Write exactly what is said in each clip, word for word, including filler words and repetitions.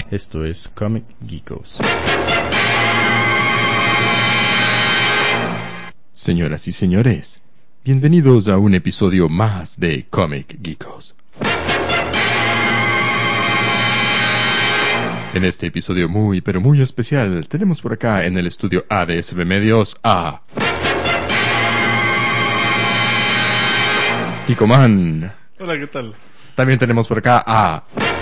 Esto es Comic Geekos. Señoras y señores, bienvenidos a un episodio más de Comic Geekos. En este episodio muy, pero muy especial, tenemos por acá en el estudio A de S B Medios a... Ticoman. Hola, ¿qué tal? También tenemos por acá a...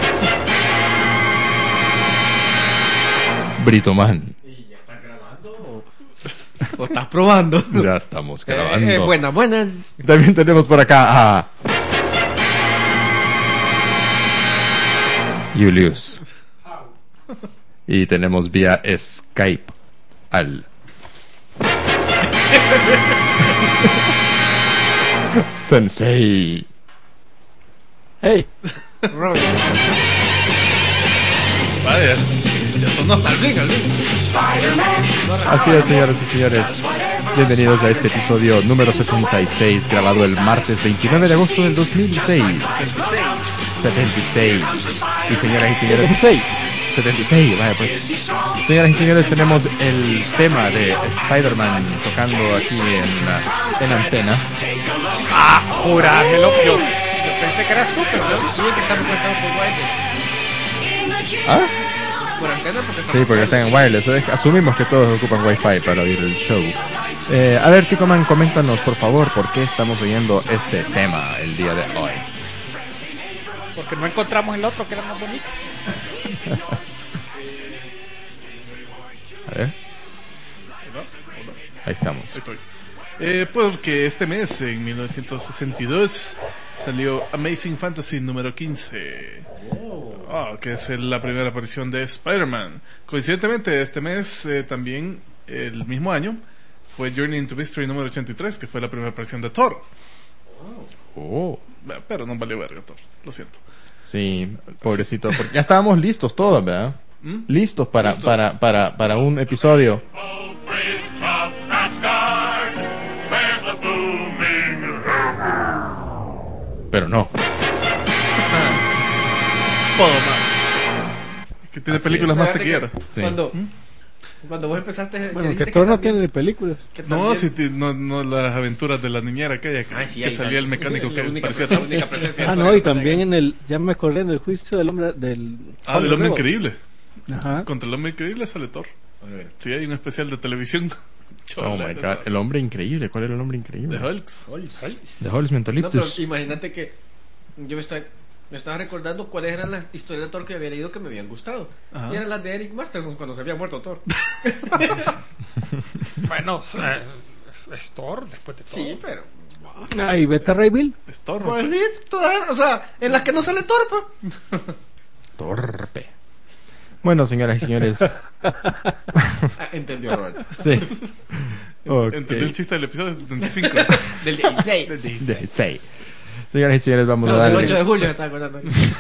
Britoman. ¿Y ya estás grabando o, o estás probando? Ya estamos grabando. Eh, buenas, buenas. También tenemos por acá a... Julius. Y tenemos vía Skype al... Sensei. Hey. Robin. Vaya, ya sonó. Al fin, al fin. Así es, señoras y señores. Bienvenidos a este episodio número setenta y seis, grabado el martes veintinueve de agosto del dos mil seis. setenta y seis. Y señoras y señores... dieciséis. setenta y seis, vaya pues. Señoras y señores, tenemos el tema de Spider-Man tocando aquí en, en antena. Ah, jurámelo. Yo, yo pensé que era súper, ¿no? Tuve que estar conectado por wireless. ¿Ah? Por antena porque Sí, porque están en wireless. Asumimos que todos ocupan Wi-Fi para oír el show. Eh, a ver, Ticoman, coméntanos por favor por qué estamos oyendo este tema el día de hoy. Porque no encontramos el otro que era más bonito. A ver. Ahí estamos. Ahí estoy. Eh, porque este mes, en mil novecientos sesenta y dos, salió Amazing Fantasy número quince. Oh, que es la primera aparición de Spider-Man. Coincidentemente, este mes, eh, también, el mismo año, fue Journey into Mystery número ochenta y tres, que fue la primera aparición de Thor. Oh. Pero no valió verga Thor, lo siento. Sí, pobrecito. Porque ya estábamos listos todos, ¿verdad? ¿Mm? Listos para, Listos. para, para, para un episodio. Pero no. Todo más. Que tiene Así películas es. más Fíjate que taquilleras. Sí. Cuando, cuando vos empezaste... que Bueno, dijiste que Thor no también- tiene películas. que No, también- si ti- no, no las aventuras de la niñera aquella que, Ay, sí, que ahí salía está. el mecánico La que única- parecía la Thor. única presencia Ah, de no, Thor y también en el... Ya me acordé en el juicio del hombre... del Ah, del hombre Robot. increíble. Ajá. Contra el hombre increíble sale Thor. Sí, hay un especial de televisión. Oh my god. El hombre increíble. ¿Cuál era el hombre increíble? De Hulks. De Holmes No, pero Mentoliptus. imagínate que yo me estaba, me estaba recordando cuáles eran las historias de Thor que había leído que me habían gustado. Ajá. Y eran las de Eric Masterson cuando se había muerto Thor. Bueno, eh, es Thor después de todo. Sí, pero... Ah, ¿y Beta Ray Bill? Es Thor. Pues sí, todas, o sea, en las que no sale Thor, pues. Torpe. Bueno, señoras y señores. Ah, entendió, Robert. Sí. Ok. Entendí el chiste del episodio setenta y cinco. Del dieciséis. Del dieciséis. De seis. Señoras y señores, vamos No, a del darle. ocho de julio me estaba acordando.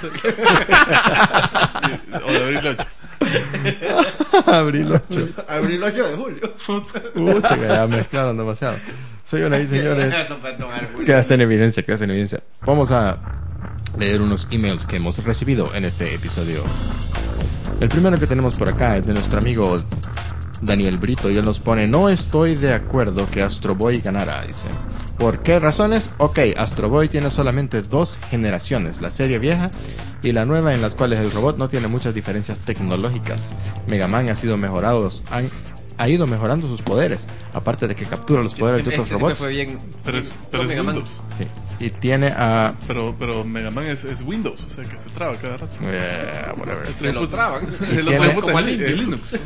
O de abril ocho. Abril ocho. Abril ocho de julio. Pucha, que ya mezclaron demasiado. Señoras y señores. No, pues, no, Julio. Quedaste en evidencia, quedaste en evidencia. Vamos a leer unos emails que hemos recibido en este episodio. El primero que tenemos por acá es de nuestro amigo Daniel Brito y él nos pone: no estoy de acuerdo que Astro Boy ganara, dice. ¿Por qué razones? Ok, Astro Boy tiene solamente dos generaciones, la serie vieja y la nueva, en las cuales el robot no tiene muchas diferencias tecnológicas. Mega Man ha sido mejorado, han, ha ido mejorando sus poderes, aparte de que captura los poderes de otros Este robots. siempre fue bien. Pero es, pero con es Mega Man. Windows. Sí, y tiene a... Pero, pero Mega Man es, es Windows, o sea que se traba cada rato. eh, whatever. Me lo traban. El tiene- otro puta como es al Li- Linux. es Linux.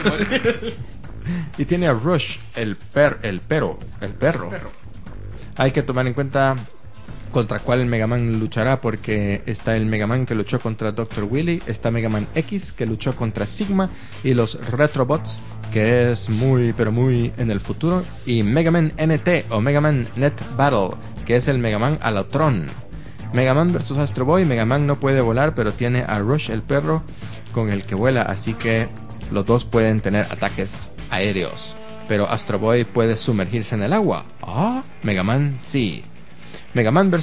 Y tiene a Rush, el per, el pero, el perro. Perro. Hay que tomar en cuenta contra cuál Mega Man luchará, porque está el Mega Man que luchó contra doctor Willy, está Mega Man X que luchó contra Sigma y los Retrobots, que es muy pero muy en el futuro, y Mega Man N T o Mega Man Net Battle, que es el Mega Man Alotron. Mega Man versus Astro Boy. Mega Man no puede volar, pero tiene a Rush, el perro, con el que vuela, así que los dos pueden tener ataques aéreos. Pero Astro Boy puede sumergirse en el agua. Ah, Mega Man sí. Mega Man versus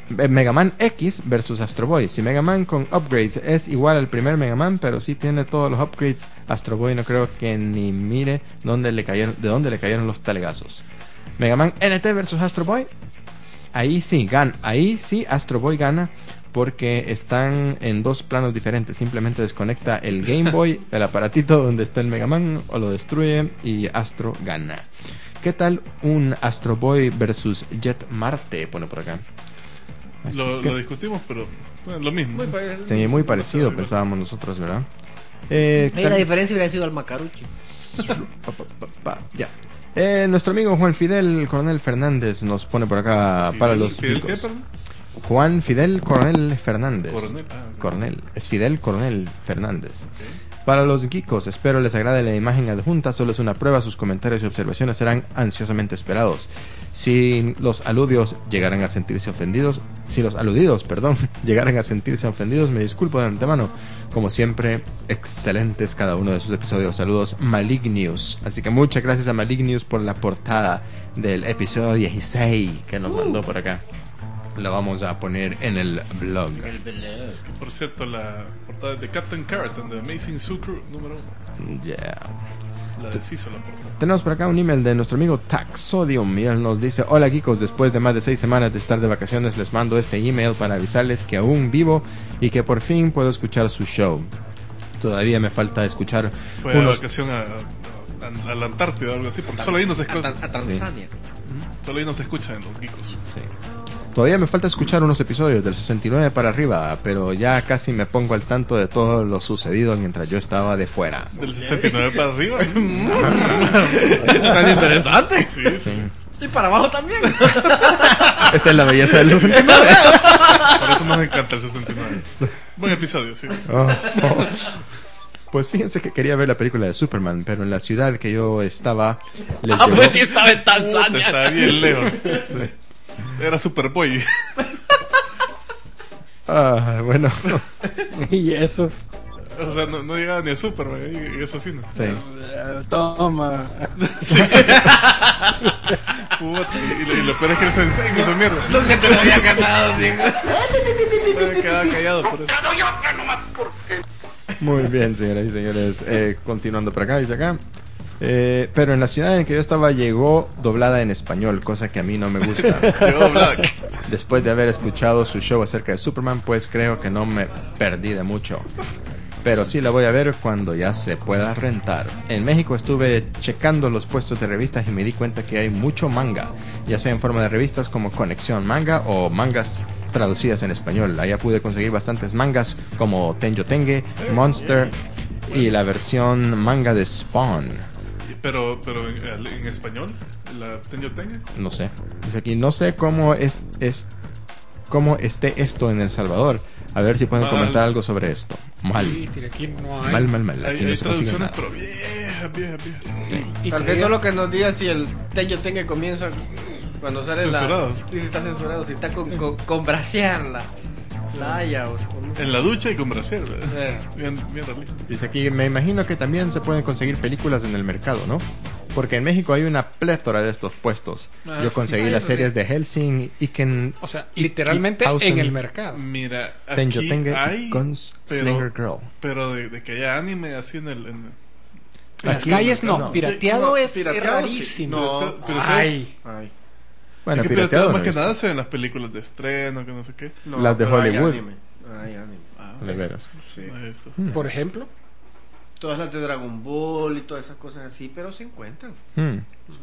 Mega Man X versus Astro Boy. Si Mega Man con upgrades es igual al primer Mega Man, pero sí tiene todos los upgrades, Astro Boy no creo que ni mire dónde le cayeron, de dónde le cayeron los talegazos. Mega Man N T versus Astro Boy, ahí sí gana, ahí sí Astro Boy gana, porque están en dos planos diferentes. Simplemente desconecta el Game Boy, el aparatito donde está el Mega Man, o lo destruye y Astro gana. ¿Qué tal un Astro Boy versus Jet Marte? Pone por acá. Lo, que, lo discutimos, pero bueno, lo mismo. Muy parecido. Sí, muy parecido pensábamos nosotros, ¿verdad? Eh, Ahí la diferencia hubiera sido el Macarucci. pa, pa, pa, pa, ya. Eh, nuestro amigo Juan Fidel Coronel Fernández nos pone por acá Fidel, para los Fidel, ¿qué, picos. perdón? Juan Fidel Coronel Fernández. Coronel, ah, ok. Coronel. Es Fidel Coronel Fernández. Para los geekos, espero les agrade la imagen adjunta. Solo es una prueba, sus comentarios y observaciones serán ansiosamente esperados. Si los aludidos llegaran a sentirse ofendidos, si los aludidos, perdón, llegaran a sentirse ofendidos, me disculpo de antemano. Como siempre, excelentes cada uno de sus episodios. Saludos, Malignius. Así que muchas gracias a Malignius por la portada del episodio dieciséis que nos mandó por acá. Lo vamos a poner en el blog. Por cierto, la portada de Captain Carrot en The Amazing Zoo Crew número uno. Yeah. La deshizo la portada. Tenemos por acá un email de nuestro amigo Taxodium y él nos dice: hola geekos, después de más de seis semanas de estar de vacaciones les mando este email para avisarles que aún vivo y que por fin puedo escuchar su show. Todavía me falta escuchar Fue unos... a vacación a, a, a la Antártida o algo así, porque solo ahí no se A, escucha. a Tanzania. Ujú. Solo ahí no se escucha en los geekos. Sí. Todavía me falta escuchar unos episodios del sesenta y nueve para arriba, pero ya casi me pongo al tanto de todo lo sucedido mientras yo estaba de fuera. Del sesenta y nueve para arriba. Tan interesante. Sí, sí. Y para abajo también. Esa es la belleza del sesenta y nueve. Por eso nos encanta el sesenta y nueve. Buen episodio, sí. sí. Oh, oh. Pues fíjense que quería ver la película de Superman, pero en la ciudad que yo estaba les Ah, llegó- pues sí estaba en Puta, Tanzania. estaba bien lejos. Era Superboy. Ah, bueno, Y eso. O sea, no, no llegaba ni a Superman, y y eso sí, ¿no? sí. Toma. Puta, y, lo- y lo peor es que el sensei me hizo mierda. Nunca te lo había ganado, tío. Me quedaba callado por eso. Muy bien, señoras y señores. Eh, continuando por acá, dice acá. Eh, pero en la ciudad en que yo estaba llegó doblada en español, cosa que a mí no me gusta. Llegó Black. Después de haber escuchado su show acerca de Superman, pues creo que no me perdí de mucho. Pero sí la voy a ver cuando ya se pueda rentar. En México estuve checando los puestos de revistas y me di cuenta que hay mucho manga, ya sea en forma de revistas como Conexión Manga o mangas traducidas en español. Allá pude conseguir bastantes mangas como Tenjo Tenge, Monster y la versión manga de Spawn. Pero, pero en, en español, la Tenyo Tenga. No sé. Dice aquí, no sé cómo es, es cómo esté esto en El Salvador. A ver si pueden Mal. comentar algo sobre esto. Mal. Sí, tira, aquí no hay. Mal, mal, mal. Hay, Aquí no hay se consigue traducciones, nada. pero viejas, viejas, viejas. Y Tal todavía- vez solo que nos diga si el Tenyo Tenga comienza cuando sale Censurado. la. Si está censurado, si está con, con, con brasearla. La haya o, o no. En la ducha y con brasier, ¿verdad? Eh. Bien, bien realista. Dice aquí, me imagino que también se pueden conseguir películas en el mercado, ¿no? Porque en México hay una plétora de estos puestos. Ah, Yo sí. conseguí Ah, las eso series de Helsing y que O sea, literalmente Hausen, en el mercado. Mira, Tenjo aquí Tenge hay, y Gunslinger Girl. pero de, de que haya anime así en el... En, En las Aquí- calles no, no. pirateado No, es pirateado, rarísimo. sí. No. Pirate- pirateado- Ay, Ay. Bueno, es que pirateado pirateado no más he que visto. nada se ven las películas de estreno, que no sé qué. No, Las de pero hay Hollywood. anime. Hay anime. Ah, De veras. Sí. no he visto. por ejemplo. Todas las de Dragon Ball y todas esas cosas así, pero se encuentran. Hmm.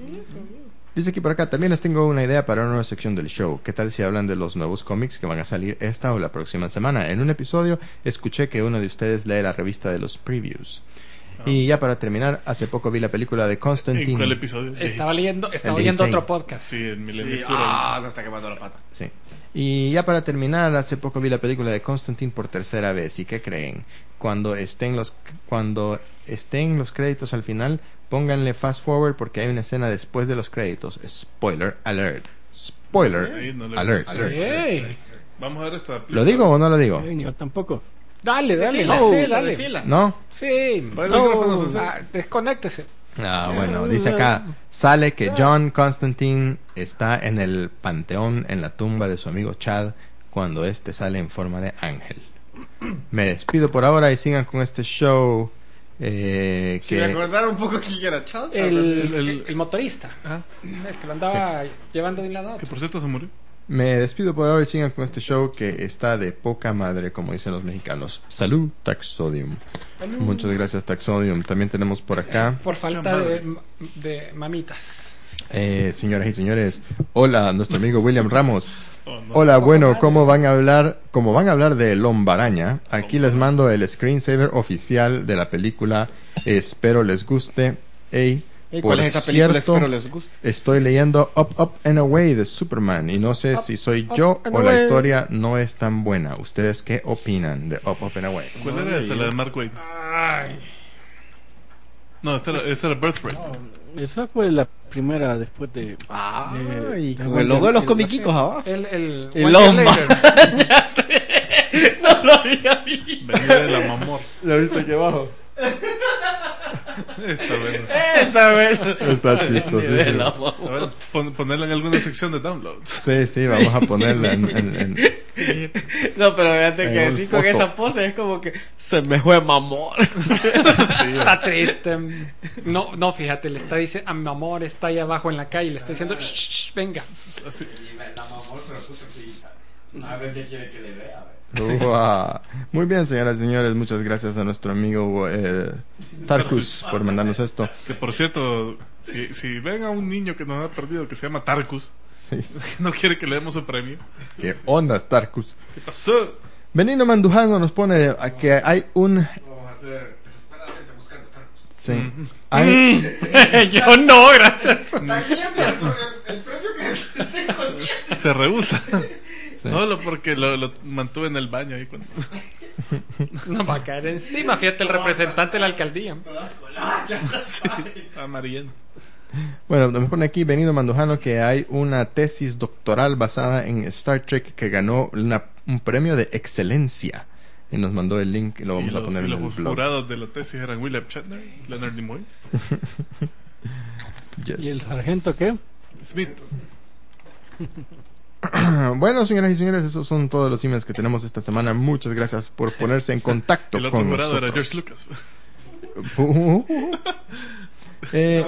Dice aquí por acá, también les tengo una idea para una nueva sección del show. ¿Qué tal si hablan de los nuevos cómics que van a salir esta o la próxima semana? En un episodio escuché que uno de ustedes lee la revista de los previews. Y ya para terminar, hace poco vi la película de ¿En Constantine. cuál episodio? Estaba leyendo, estaba El oyendo dieciséis. otro podcast. Sí, en Milenio Sí, Oscuro. ah, no está quemando la pata. Sí. Y ya para terminar, hace poco vi la película de Constantine por tercera vez. ¿Y qué creen? Cuando estén los cuando estén los créditos al final, pónganle fast forward porque hay una escena después de los créditos. Spoiler alert. Spoiler Ahí no le- alert. Ey. Vamos a ver esta... ¿Lo digo o no lo digo? Yo tampoco. Dale, dale, Decila, no, decila, dale. decila. ¿No? Sí, Para el no, micrófono, César. ah, desconéctese. Ah, bueno, dice acá, sale que John Constantine está en el panteón, en la tumba de su amigo Chad, cuando este sale en forma de ángel. Me despido por ahora y sigan con este show. Eh, Si que... me acordara un poco quién era Chanta. El, el- el, el motorista. Ah, El que lo andaba llevando de un lado a que otro. por cierto se murió. Me despido por ahora y sigan con este show que está de poca madre, como dicen los mexicanos. Salud, Taxodium. Muchas gracias, Taxodium. También tenemos por acá, Por falta de, de mamitas. eh, señoras y señores, hola, nuestro amigo William Ramos. Oh, no. Hola, bueno, ¿cómo van a hablar? Como van a hablar de Lombaraña, aquí les mando el screensaver oficial de la película. Espero les guste. Ey, ¿Y por cuál es esa película? cierto, Espero les guste. estoy leyendo Up, Up and Away de Superman y no sé Up, si soy Up yo and o la Away. historia no es tan buena. ¿Ustedes qué opinan de Up, Up and Away? ¿Cuál era esa? La de Mark Wade. No, esa era, esa era Birthright. Esa fue la primera después de. Ay, de- con de el logo de los el- comiquicos abajo. El, el, El One Lomba. Year Later. No lo había visto. Venía de la mamor. ¿Ya viste aquí abajo? Esta vez. Esta vez. Está chistosísimo. A ver, pon- ponerla en alguna sección de downloads. Sí, sí, vamos a ponerla en... en- en- No, pero fíjate En que un sí, con foto. esa pose es como que se me fue mamor. Está triste. No, no, fíjate, le está diciendo a mi amor, está ahí abajo en la calle, le está diciendo, "Shh, shh, venga. Así. A ver qué quiere que le vea. Uah. Muy bien, señoras y señores, muchas gracias a nuestro amigo eh, Tarkus por mandarnos esto. Que por cierto, si, si ven a un niño que nos ha perdido que se llama Tarkus, Sí. no quiere que le demos su premio. ¿Qué onda, Tarkus? ¿Qué pasó? Benino Mandujano nos pone a que hay un... Vamos a hacer desesperadamente buscando Tarkus. Sí. Mm. Hay, Yo no, gracias. Está bien, pero el, el premio que esté consciente. Se rehúsa. Sí. Solo porque lo, lo mantuve en el baño ahí cuando... No va a caer encima, fíjate, el representante de la alcaldía. Sí, estaba amarillento. Bueno, nos pone aquí Benino Mandujano que hay una tesis doctoral basada en Star Trek que ganó una- un premio de excelencia. Y nos mandó el link y lo vamos y a los, poner y en el los blog. jurados de la tesis eran William Shatner, Leonard Nimoy, Yes. ¿Y el sargento qué? Smith. Bueno, señoras y señores, esos son todos los emails que tenemos esta semana. Muchas gracias por ponerse en contacto El otro con jurado era nosotros. George Lucas. Eh,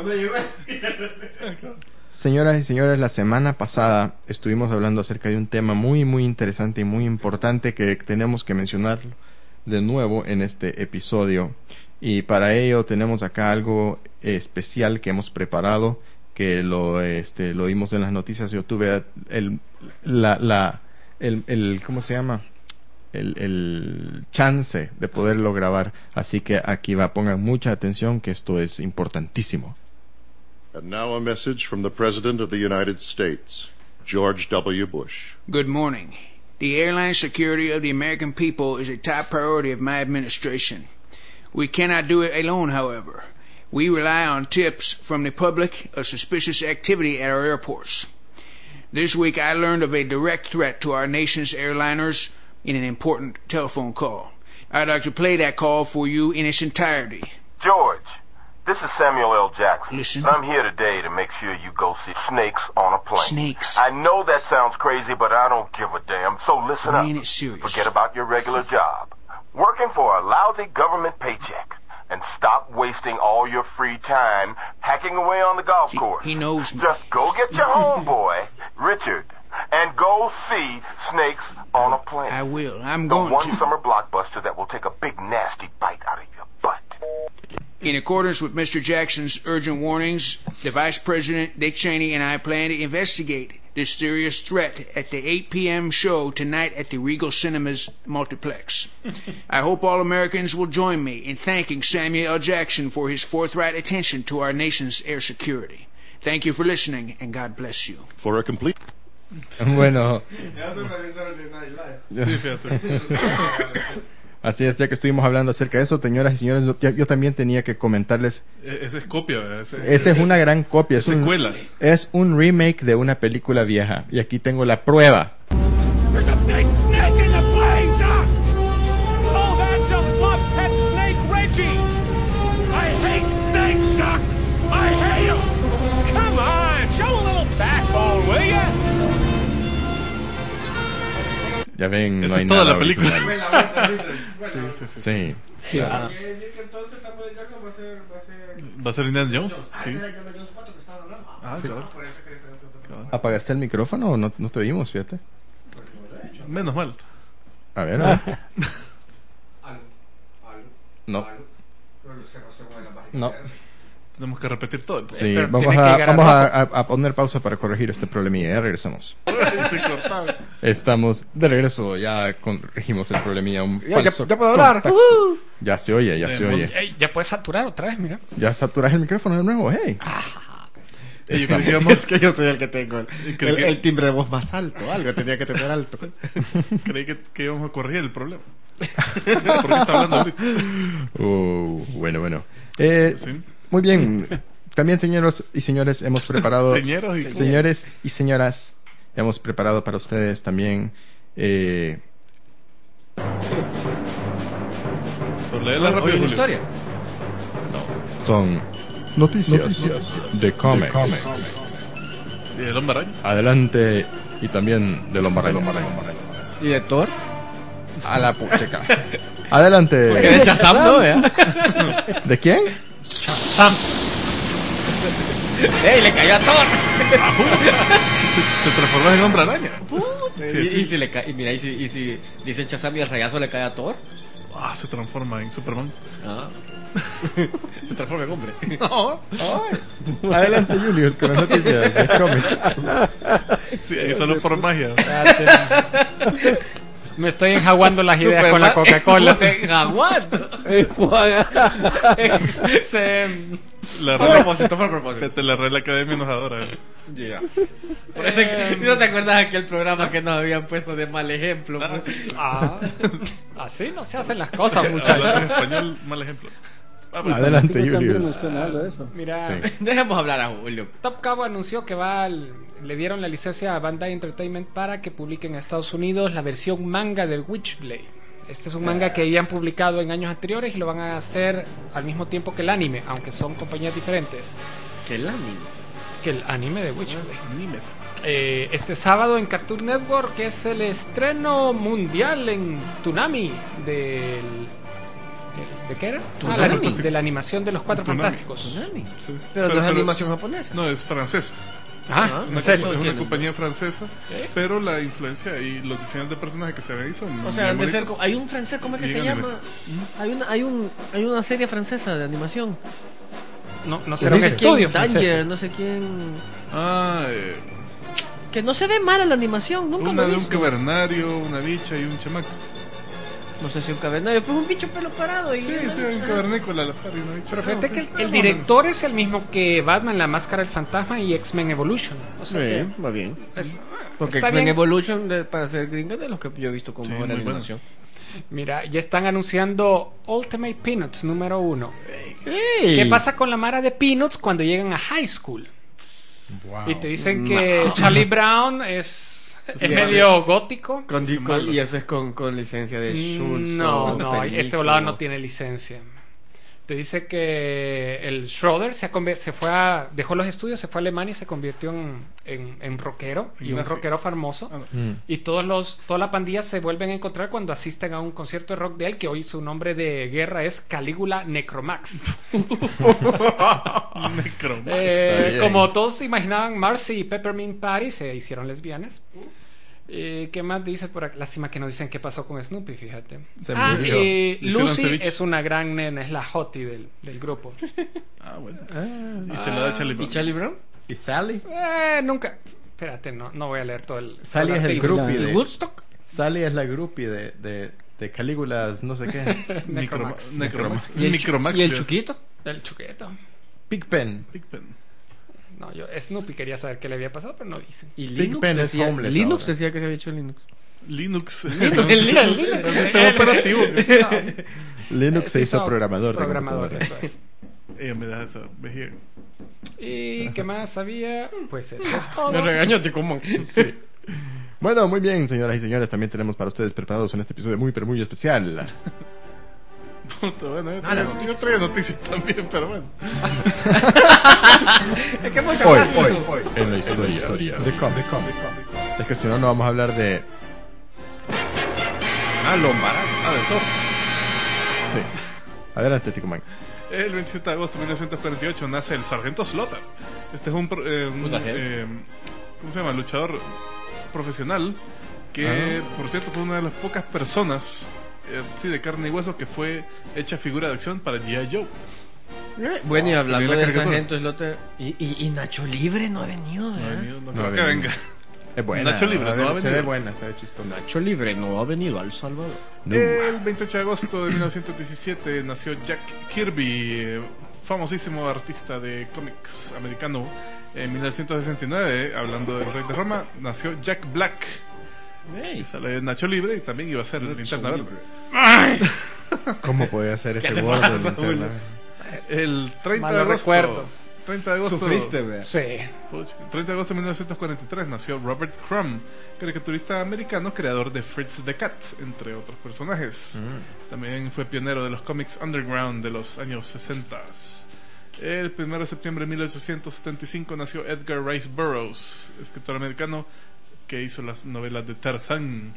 señoras y señores, la semana pasada estuvimos hablando acerca de un tema muy, muy interesante y muy importante que tenemos que mencionar de nuevo en este episodio. Y para ello tenemos acá algo especial que hemos preparado, que lo, este, lo vimos en las noticias. Yo tuve el, la, la, el, el, ¿cómo se llama? El, el chance de poderlo grabar. Así que aquí va, pongan mucha atención que esto es importantísimo. And now a message from the President of the United States, George W. Bush. Good morning. The airline security of the American people is a top priority of my administration. We cannot do it alone, however. We rely on tips from the public of suspicious activity at our airports. This week I learned of a direct threat to our nation's airliners in an important telephone call. I'd like to play that call for you in its entirety. George, this is Samuel L. Jackson. Listen. I'm here today to make sure you go see snakes on a plane. Snakes? I know that sounds crazy, but I don't give a damn. So listen Man, up. it's serious. Forget about your regular job. Working for a lousy government paycheck. And stop wasting all your free time hacking away on the golf He- course. he knows me. Just go get your homeboy, Richard, and go see snakes on a plane. I will. I'm The going one to. summer blockbuster that will take a big nasty bite out of your butt. In accordance with Mister Jackson's urgent warnings, the Vice President, Dick Cheney, and I plan to investigate this serious threat at the eight p.m. show tonight at the Regal Cinemas Multiplex. I hope all Americans will join me in thanking Samuel L. Jackson for his forthright attention to our nation's air security. Thank you for listening, and God bless you. For a complete Bueno, Sí, fíjate. así es, ya que estuvimos hablando acerca de eso, señoras y señores, yo, yo también tenía que comentarles. E- Esa es copia. ¿verdad? Ese- Esa es una gran copia, es un, Secuela. es un remake de una película vieja. Y aquí tengo la prueba. There's a big snake in the plane, Doc! Oh, that's just my pet snake, Reggie! I hate snakes, Doc! I hate them! Come on, show a little backbone, will ya? Ya ven, Esa no hay es toda nada la película. original. Sí, sí, sí. Sí. Sí, ah. Quiere decir que entonces Samuel Jackson va a ser. Va a ser. ¿Va a ser Indiana Jones? Ah, Sí. ese era Indiana Jones cuatro que estaban hablando. Ah, claro. Por eso que le están haciendo otro. ¿Apagaste el micrófono o no, no te vimos, fíjate? Menos mal. A ver, a ver. Algo. Algo. No. Pero se no se mueve la página. No. Tenemos que repetir todo. Sí, pero vamos, tiene que a, llegar vamos a, abajo. a- a poner pausa para corregir este problemilla. Ya regresamos. Se cortaba. Estamos de regreso. Ya corregimos el problemilla. Un Ya, falso ya puedo hablar. contacto. Ya se oye, ya se Demon- oye. Ey, ya puedes saturar otra vez, mira. Ya saturas el micrófono de nuevo, hey. Y yo creo que íbamos- Es que yo soy el que tengo el, Creo el- que- el timbre de voz más alto. Algo tenía que tener alto. creí que, que íbamos a corregir el problema. ¿Por qué está hablando ahorita? Uh, bueno, bueno. Eh, Sí. Muy bien. También, señoros y señores, hemos preparado... Señeros y- Señores y señoras, hemos preparado para ustedes también... Eh, Por leerla rápido, Oye, una Julio. historia. son noticias, de cómics. ¿Y el hombre araña? Adelante. Y también del hombre araña. ¿Y de Thor? A la pucheca. Adelante. De Shazam, ¿no? ¿Eh? ¿De quién? Sam. ¡Ey, le cayó a Thor! ¿Te, te transformas en hombre araña? Sí, y, sí. y si le ca- y mira, y si, y si dicen Shazam y el rayazo le cae a Thor, Ah, se transforma en Superman. ah. se transforma en hombre. Adelante, Julius, con las noticias de cómics. Sí, ahí solo por magia. Me estoy enjaguando las ideas Superman con la Coca-Cola. en Jaguar. Se- La Fue a Real, propósito, fue a propósito. fíjate, la Real Academia nos adora. Yeah. Por eso que, ¿no te acuerdas aquel programa que nos habían puesto de mal ejemplo? Ah, pues? sí. Ah, así no se hacen las cosas, Hablar en muchachos. español, mal ejemplo. Ah, pues, Adelante, Yo también Julius. menciona algo de eso. Mira, Sí. Dejemos hablar a Julio. Top Cow anunció que va al- le dieron la licencia a Bandai Entertainment para que publiquen en Estados Unidos la versión manga del Witchblade. Este es un manga que habían publicado en años anteriores y lo van a hacer al mismo tiempo que el anime, aunque son compañías diferentes. Que el anime. Que el anime de Witchblade. animes. Eh, este sábado en Cartoon Network es el estreno mundial en Toonami del... ¿De qué era? Ah, la- Fantástico. de la animación de los Cuatro Toonami. Fantásticos. Sí. Pero no es animación japonesa. No, es francés. Ah, Una ¿en serio? compa- es una tienen? compañía francesa, pero la influencia y los diseños de personajes que se ven ahí son O sea, bien de ser, bonitos. co- hay un francés, ¿cómo es que Bien se anime. llama? Hay una, hay un, hay una serie francesa de animación. No, no No será un sé quién, estudio Danger, francés. no sé quién. Ah, eh, Que no se ve mala la animación, nunca una lo he de un visto. cavernario, una bicha y un chamaco. No sé si un cavernario, pues un bicho pelo parado. Y Sí, sí, hay un cavernícola a la par y una bicha. Pero fíjate que el, Ah, el director es el mismo que Batman, La Máscara del Fantasma y X-Men Evolution. O sea que Sí, va bien. es- Porque está X-Men bien. Evolution, de- para ser gringa, de los que yo he visto con Sí, mejor muy bueno. animación. Mira, ya están anunciando Ultimate Peanuts número uno. Ey. ¿Qué pasa con la mara de Peanuts cuando llegan a high school? Y te dicen que Charlie Brown es, es Sí, medio gótico. Con, con- y eso es con, con licencia de Schultz. No, o no, permiso. este volado no tiene licencia. Te dice que el Schroeder se, ha conver- se fue a, dejó los estudios, se fue a Alemania y se convirtió en, en, en rockero y un Ignacio. rockero famoso. Ah, no. Mm. Y todos los, toda la pandilla se vuelven a encontrar cuando asisten a un concierto de rock de él, que hoy su nombre de guerra es Calígula Necromax. Necromax. Eh, Está bien. como todos se imaginaban, Marcy y Peppermint Patty se hicieron lesbianas. Eh, ¿Qué más dice por aquí? Lástima que no dicen qué pasó con Snoopy, fíjate. Se ah, murió. y Hicieron Lucy ceviche. es una gran nena, es la hottie del, del grupo. Ah, bueno. Y se lo da Charlie ¿Y Brown. Charlie Brown? ¿Y Sally? Eh, nunca. Espérate, no, no voy a leer todo el. Sally todo es el artículo. groupie ¿Y de... Woodstock? Sally es la groupie de, de, de Calígulas, no sé qué. Necromax. Necromax. Necromax. ¿Y el, Necromax. ¿Y el le hace. Chuquito? El chuqueto. Pigpen. Big Ben. No, yo Snoopy quería saber qué le había pasado, pero no dicen. ¿Y Big Linux? Ben es decía, homeless Linux ahora. decía que se había hecho Linux. Linux. El Linux. Es un sistema operativo. Linux se Sí, hizo no, programador. de Programador, computadora. eso es. Ella me da esa vejiga. ¿Y qué más había? Pues eso es todo. Me regañó, te como. Bueno, muy bien, señoras y señores. También tenemos para ustedes preparados en este episodio muy, pero muy especial. Puta, bueno, yo Ah, la traigo, noticia. yo traigo noticias también, pero bueno. Es que mucho Hoy, gasto. hoy, hoy, en la historia, de cómics. Es que si no, no vamos a hablar de Ah, Lombaraña. Ah, de Thor. Sí. Adelante, Tico Man. El veintisiete de agosto de mil novecientos cuarenta y ocho nace el Sargento Slaughter. Este es un, pro- eh, un, eh, ¿cómo se llama? Luchador profesional que, Ah. por cierto, fue una de las pocas personas, eh, sí, de carne y hueso que fue hecha figura de acción para G I. Joe. Bueno, y Oh, hablando se ve la de caricatura. Sargento Slaughter. Y, y, y Nacho Libre no ha venido, No ha ¿verdad? venido, no No creo ha que venido. venga. Es buena. Nacho Libre, a no ver, ha se venido. ve buena, se ve chistosa. Nacho Libre no ha venido a El Salvador. No. El veintiocho de agosto de mil novecientos diecisiete nació Jack Kirby, eh, famosísimo artista de cómics americano. En mil novecientos sesenta y nueve, hablando del Rey de Roma, nació Jack Black. Y sale Nacho Libre y también iba a ser el Linterna Verde. ¿Cómo podía hacer ese ¿Qué te gordo? pasa, de linterna? Julio? El treinta de Malos agosto. recuerdos. treinta de agosto. Sufriste, ¿verdad? Sí. Pucha, treinta de agosto de mil novecientos cuarenta y tres nació Robert Crumb, caricaturista americano, creador de Fritz the Cat, entre otros personajes. También fue pionero de los cómics underground de los años sesenta. El primero de septiembre de mil ochocientos setenta y cinco nació Edgar Rice Burroughs, escritor americano que hizo las novelas de Tarzán.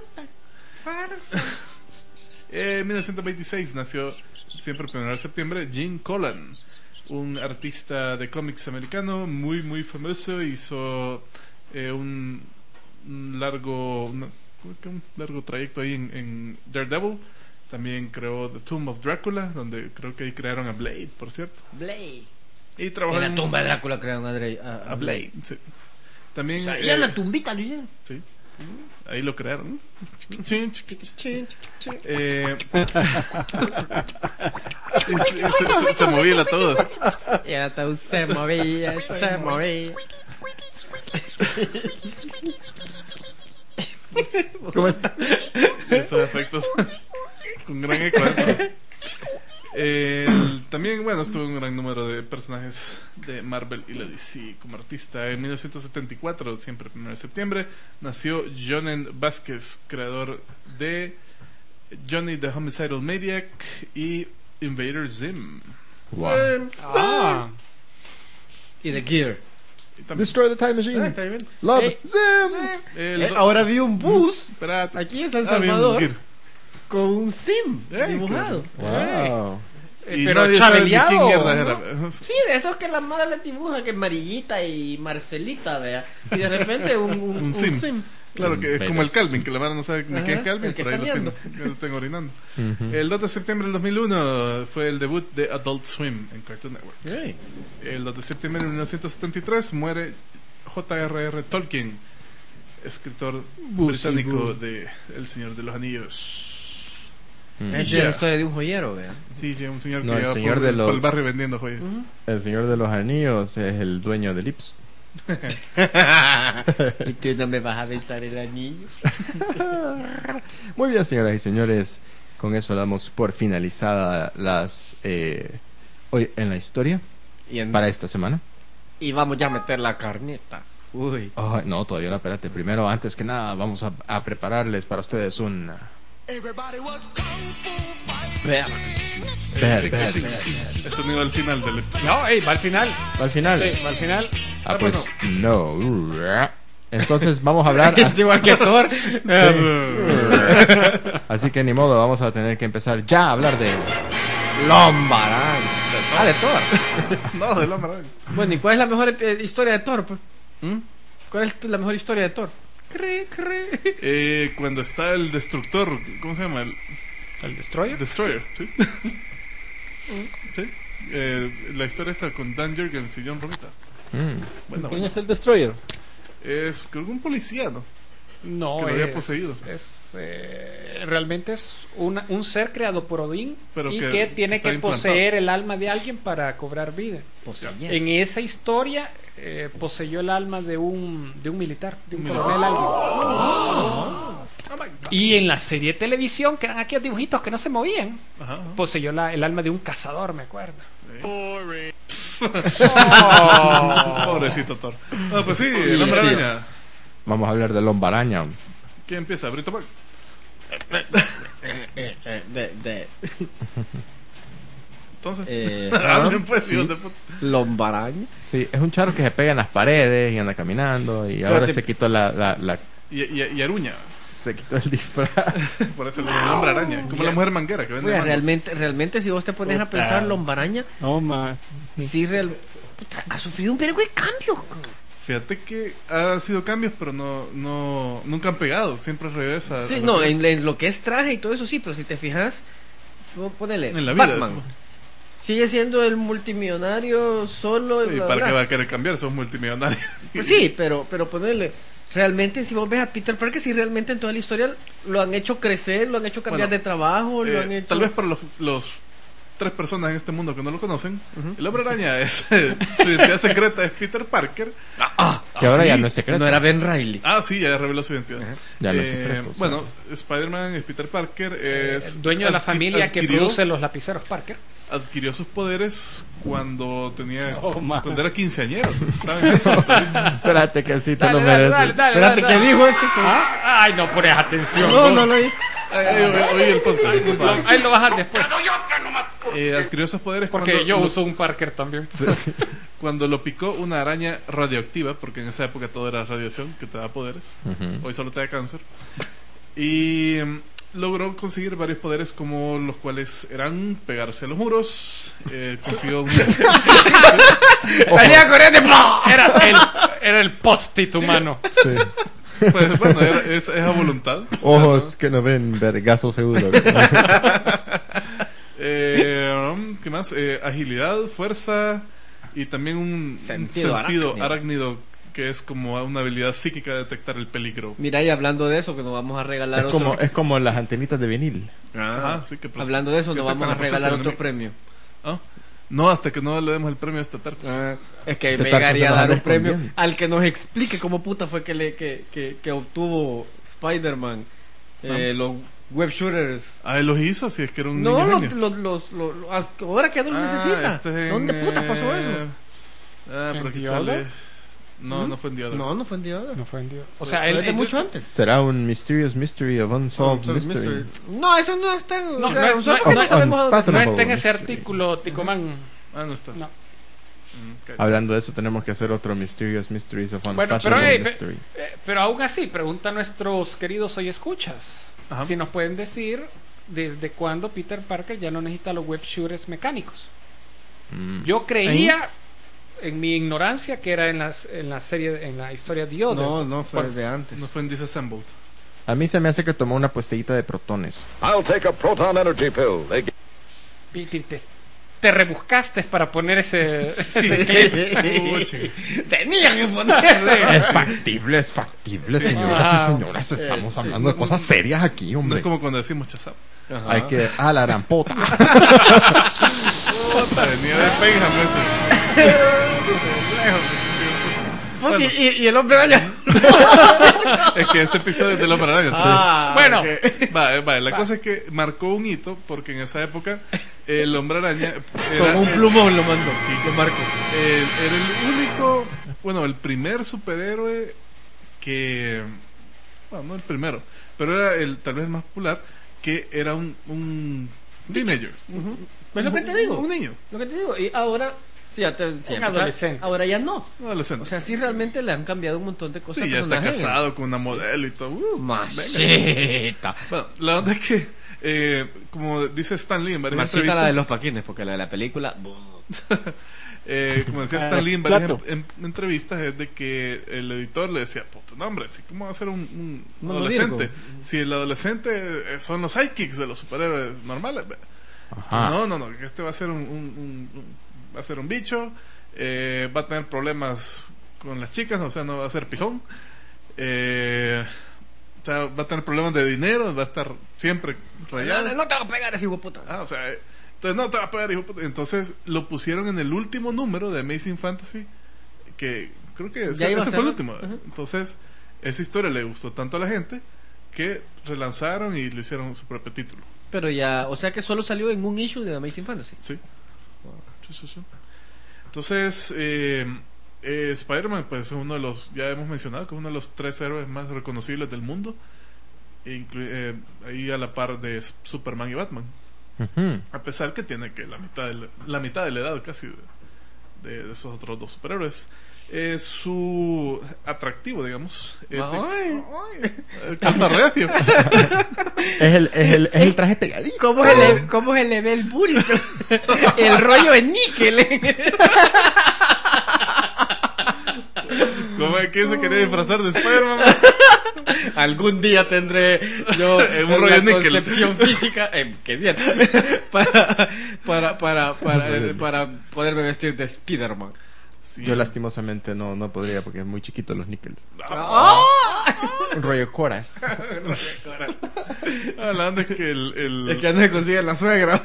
En mil novecientos veintiséis nació, siempre el primero de septiembre, Gene Colan, un artista de cómics americano muy muy famoso. Hizo eh, un, un largo una- un largo trayecto ahí en, en Daredevil. También creó The Tomb of Drácula, donde creo que ahí crearon a Blade, por cierto. Blade. Y trabajó En la en- tumba de Drácula crearon a, Dre- a, a Blade, sí. También O sea, eh, y en la tumbita lo hicieron. sí. Ahí lo crearon. Eh, y se, se- se- se movía la todos. Y el ataúd se movía, se movía. ¿Cómo está? Esos efectos con gran eco. ¿eh? El- también, bueno, estuvo un gran número de personajes de Marvel y la D C como artista. En mil novecientos setenta y cuatro, siempre primero de septiembre, nació Jonen Vázquez, creador de Johnny the Homicidal Maniac y Invader Zim. Wow. Ah. Y The Gear. Y también- Destroy the time machine. Ah, está bien. Love. Eh, Zim. el Eh, do- ahora vi un bus Espérate. aquí en San Ah, bien, Salvador Gear. con un sim Eh, dibujado. Wow. Y Pero nadie sabe ni chabeleado, quién mierda ¿no? era. Sí, de esos que la mala le dibuja, que Marillita y Marcelita, vea. Y de repente un, un, Un sim. Claro que es como el Calvin, que la mano no sabe ni Ajá, quién es Calvin, el que pero ahí está lo tengo, viendo. yo lo tengo orinando. Ujú. El dos de septiembre del dos mil uno fue el debut de Adult Swim en Cartoon Network. El dos de septiembre de mil novecientos setenta y tres muere J R R Tolkien, escritor británico de El Señor de los Anillos. Es Ya. la historia de un joyero, vea. Sí, sí, un señor No, que el iba señor por, de los- por el barrio vendiendo joyas. El Señor de los Anillos es el dueño del Ips. Y tú no me vas a besar el anillo. Muy bien, señoras y señores. Con eso damos por finalizada las eh, hoy en la historia Y, en- para esta semana. y vamos ya a meter la carneta. Uy. Ay, no, todavía no, espérate. Primero, antes que nada, vamos a, a prepararles para ustedes un... Vea. Ver, ver. Esto no iba al final del episodio. No, ey, va al final. Al final. Sí, va al final. Ah, pues no. Entonces vamos a hablar... Es igual que Thor. Así que ni modo, vamos a tener que empezar ya a hablar de... Lombarán. Ah, de Thor. No, de la maravilla. Bueno, ¿y cuál es la mejor eh, historia de Thor? Pues? ¿Cuál es tu- la mejor historia de Thor? Cre, cre. Eh, cuando está el destructor, ¿cómo se llama? El ¿El Destroyer? Destroyer, ¿sí? ¿Sí? Eh, la historia está con Dan Jurgens y John Romita. Mm. Bueno, ¿Quién es el Destroyer? es creo que un policía, ¿no? No, Que lo había es, poseído. es, eh, realmente es una- un ser creado por Odín Pero y que que, tiene está que implantado. poseer el alma de alguien para cobrar vida. Poseía. En esa historia eh, poseyó el alma de un, de un militar, de un Militar. coronel alguien. Y en la serie de televisión, que eran aquellos dibujitos que no se movían, Ajá, ajá. poseyó la, el alma de un cazador, me acuerdo. Pobrecito Thor. Ah, pues sí, el hombre sí. araña. Vamos a hablar de Lombaraña. ¿Quién empieza? Brito Park. Eh, eh, de, de, Entonces, eh, hablen pues, sí. hijos de puta. Lombaraña. Sí, es un charro que se pega en las paredes y anda caminando y ahora Espérate. se quitó la... la, la- Y, y, y Aruña. se quitó el disfraz. Por eso el hombre araña. Como la mujer manguera que vende Oye, mangos. realmente, realmente si vos te pones a Puta. pensar, Lombaraña, No, ma. sí, real, puta, ha sufrido un vergo de cambios. Fíjate que ha sido cambios, pero no, no, nunca han pegado. Siempre regresa. Sí, a lo no, que en, es. en lo que es traje y todo eso sí, pero si te fijas, pon- ponele, En la vida. Batman eso. sigue siendo el multimillonario solo. y ¿Y bla, para bla. qué va a querer cambiar? Sos multimillonario. Pues sí, pero, pero ponerle. Realmente, si vos ves a Peter Parker, si realmente en toda la historia lo han hecho crecer, lo han hecho cambiar Bueno, de trabajo, lo Eh, han hecho. Tal vez para los, los tres personas en este mundo que no lo conocen, el hombre araña es eh, su identidad secreta es Peter Parker. Que ahora sí. ya no es secreto. No era Ben Reilly. Ah, sí, ya reveló su identidad. Ya no es Eh, secreto. sí. Bueno, Spider-Man es Peter Parker, es El dueño de la adqui- familia que adquirió- produce los lapiceros Parker. adquirió sus poderes cuando tenía Oh, man. cuando era quinceañero, entonces estaba en eso, entonces, Espérate que sí te Dale, lo dale, mereces. dale, dale, Espérate, dale, ¿qué dale. dijo este? ¿Ah? Ay, no pones atención. No, vos. no lo dije. Ay, ay, oí el podcast. Ahí lo bajas después. Eh, adquirió esos poderes Porque cuando yo lo- uso un Parker también. cuando lo picó una araña radioactiva, porque en esa época todo era radiación que te da poderes. Ujú. Hoy solo te da cáncer. Y mm, logró conseguir varios poderes, como los cuales eran pegarse a los muros. Eh, consiguió un... Salía corriendo. ¡pum! Era el, era el post-it humano. Sí. pues, bueno, era- es, es a voluntad. Ojos que no ven, vergazo seguro. Eh, um, ¿Qué más? Eh, agilidad, fuerza y también un un Sentido sentido, arácnido. arácnido, que es como una habilidad psíquica de detectar el peligro. Mira, y hablando de eso, que nos vamos a regalar Es otro. como, es como las antenitas de vinil. Ajá, sí que Hablando de eso, que nos vamos a detectan la regalar presencia otro del premio. enemigo. ¿Ah? No, hasta que no le demos el premio a este Tarkus. Ah, es que Ese me Tarkus llegaría se a nos dar anda un premio escondiendo. al que nos explique cómo puta fue que le que, que, que obtuvo Spider-Man eh, los web shooters. Ah, él los hizo, si es que era un No, niño los, genio. los, los, los- los- as- ahora que no lo Ah, necesita. este es en, ¿Dónde puta pasó eh, eso? Ah, ¿En pero aquí Dioda? sale. No, ¿Mm? no fue en Dioda. No, no fue en Dioda. No fue en Dios. O sea, Fue él desde él- mucho antes. Será un Mysterious Mystery of Unsolved Unsolved Mystery. Mystery. No, eso no está en. No, o sea, no es- solo no- porque no- no sabemos a dónde- Unfathomable no está en ese Mystery. artículo, Ticomán. Ah, no está. No. Mm, ok. Hablando de eso, tenemos que hacer otro Mysterious Mysteries of Bueno, Unfathomable pero, hey, pe- Mystery. eh, pero aún así, pregunta a nuestros queridos hoy escuchas Ajá. si nos pueden decir desde cuándo Peter Parker ya no necesita los web shooters mecánicos. Mm. Yo creía, en mi ignorancia, que era en, las, en la serie, en la historia de Other. No, no fue Cuando- desde antes. No fue en Disassembled. A mí se me hace que tomó una pastillita de protones. I'll take a proton energy pill. They g- Peter, te, te rebuscaste para poner ese, ese clip. Uy, chico. Tenían que ponerse. Es factible, es factible, señoras y señores. Estamos sí. hablando de cosas serias aquí, No hombre. es como cuando decimos chazap. Hay que... Ah, la gran puta. Puta, venía de Penham ese. Porque- y, y el hombre araña. Es que este episodio es de la araña. Ah, Bueno. ok. Va, va, la cosa es que marcó un hito porque en esa época el hombre araña era, Con un plumón lo mandó. Sí, se marcó. el- era el único, bueno, el primer superhéroe que, bueno, no el primero, pero era el tal vez más popular, que era un, un teenager. ¿Ves lo que te digo? Un niño, Lo que te digo. Y ahora. Sí, ya te, sí, Un empezar- adolescente. Ahora ya no. un adolescente. O sea, sí realmente le han cambiado un montón de cosas. sí, ya al está personaje. casado con una modelo y todo. Uh, venga. Masita. Bueno, la onda es que, eh, como dice Stan Lee en varias Masita entrevistas, la de los paquines, porque la de la película. eh, como decía Ah, Stan Lee en varias plato. en- en entrevistas, es de que el editor le decía, puta, no hombre, ¿sí, ¿cómo va a ser un, un Un adolescente? Virgo. Si el adolescente eh, son los sidekicks de los superhéroes normales. ve". Ajá. No, no, no, que este va a ser un, un- un- un- va a ser un bicho, eh, va a tener problemas con las chicas, o sea, no va a ser pisón. Eh, o sea, va a tener problemas de dinero, va a estar siempre rayado. No, no te va a pegar ese hijo de puta. Ah, o sea, eh, entonces no te va a pegar, hijo de puta. Entonces lo pusieron en el último número de Amazing Fantasy, que creo que ese, Ya iba a ese fue el ser, último. ¿no? Ajá. Entonces, esa historia le gustó tanto a la gente que relanzaron y le hicieron su propio título. Pero ya, o sea que solo salió en un issue de Amazing Fantasy. Sí. Sí, sí, sí. Entonces, eh, eh, Spider-Man, pues es uno de los, ya hemos mencionado, que es uno de los tres héroes más reconocibles del mundo. Inclu- eh, ahí a la par de Superman y Batman. Ujú. A pesar que tiene que la mitad de la, la mitad de la edad casi de, de, de esos otros dos superhéroes. Eh, su atractivo, digamos, eh, te- el cantarrecio. Es el, es el, es el traje pegadito. ¿Cómo se le, cómo se le ve el burrito? El rollo de níquel. ¿Cómo es que se quería disfrazar de Spider-Man? Algún día tendré yo En un la rollo de níquel. concepción física eh, que bien para para para para, para poderme vestir de Spider-Man. Sí. Yo lastimosamente no, no podría porque es muy chiquito los nickels. ¡Ah! Un rollo coras. Ah, la onda es que el, el, Es que no se consigue la suegra.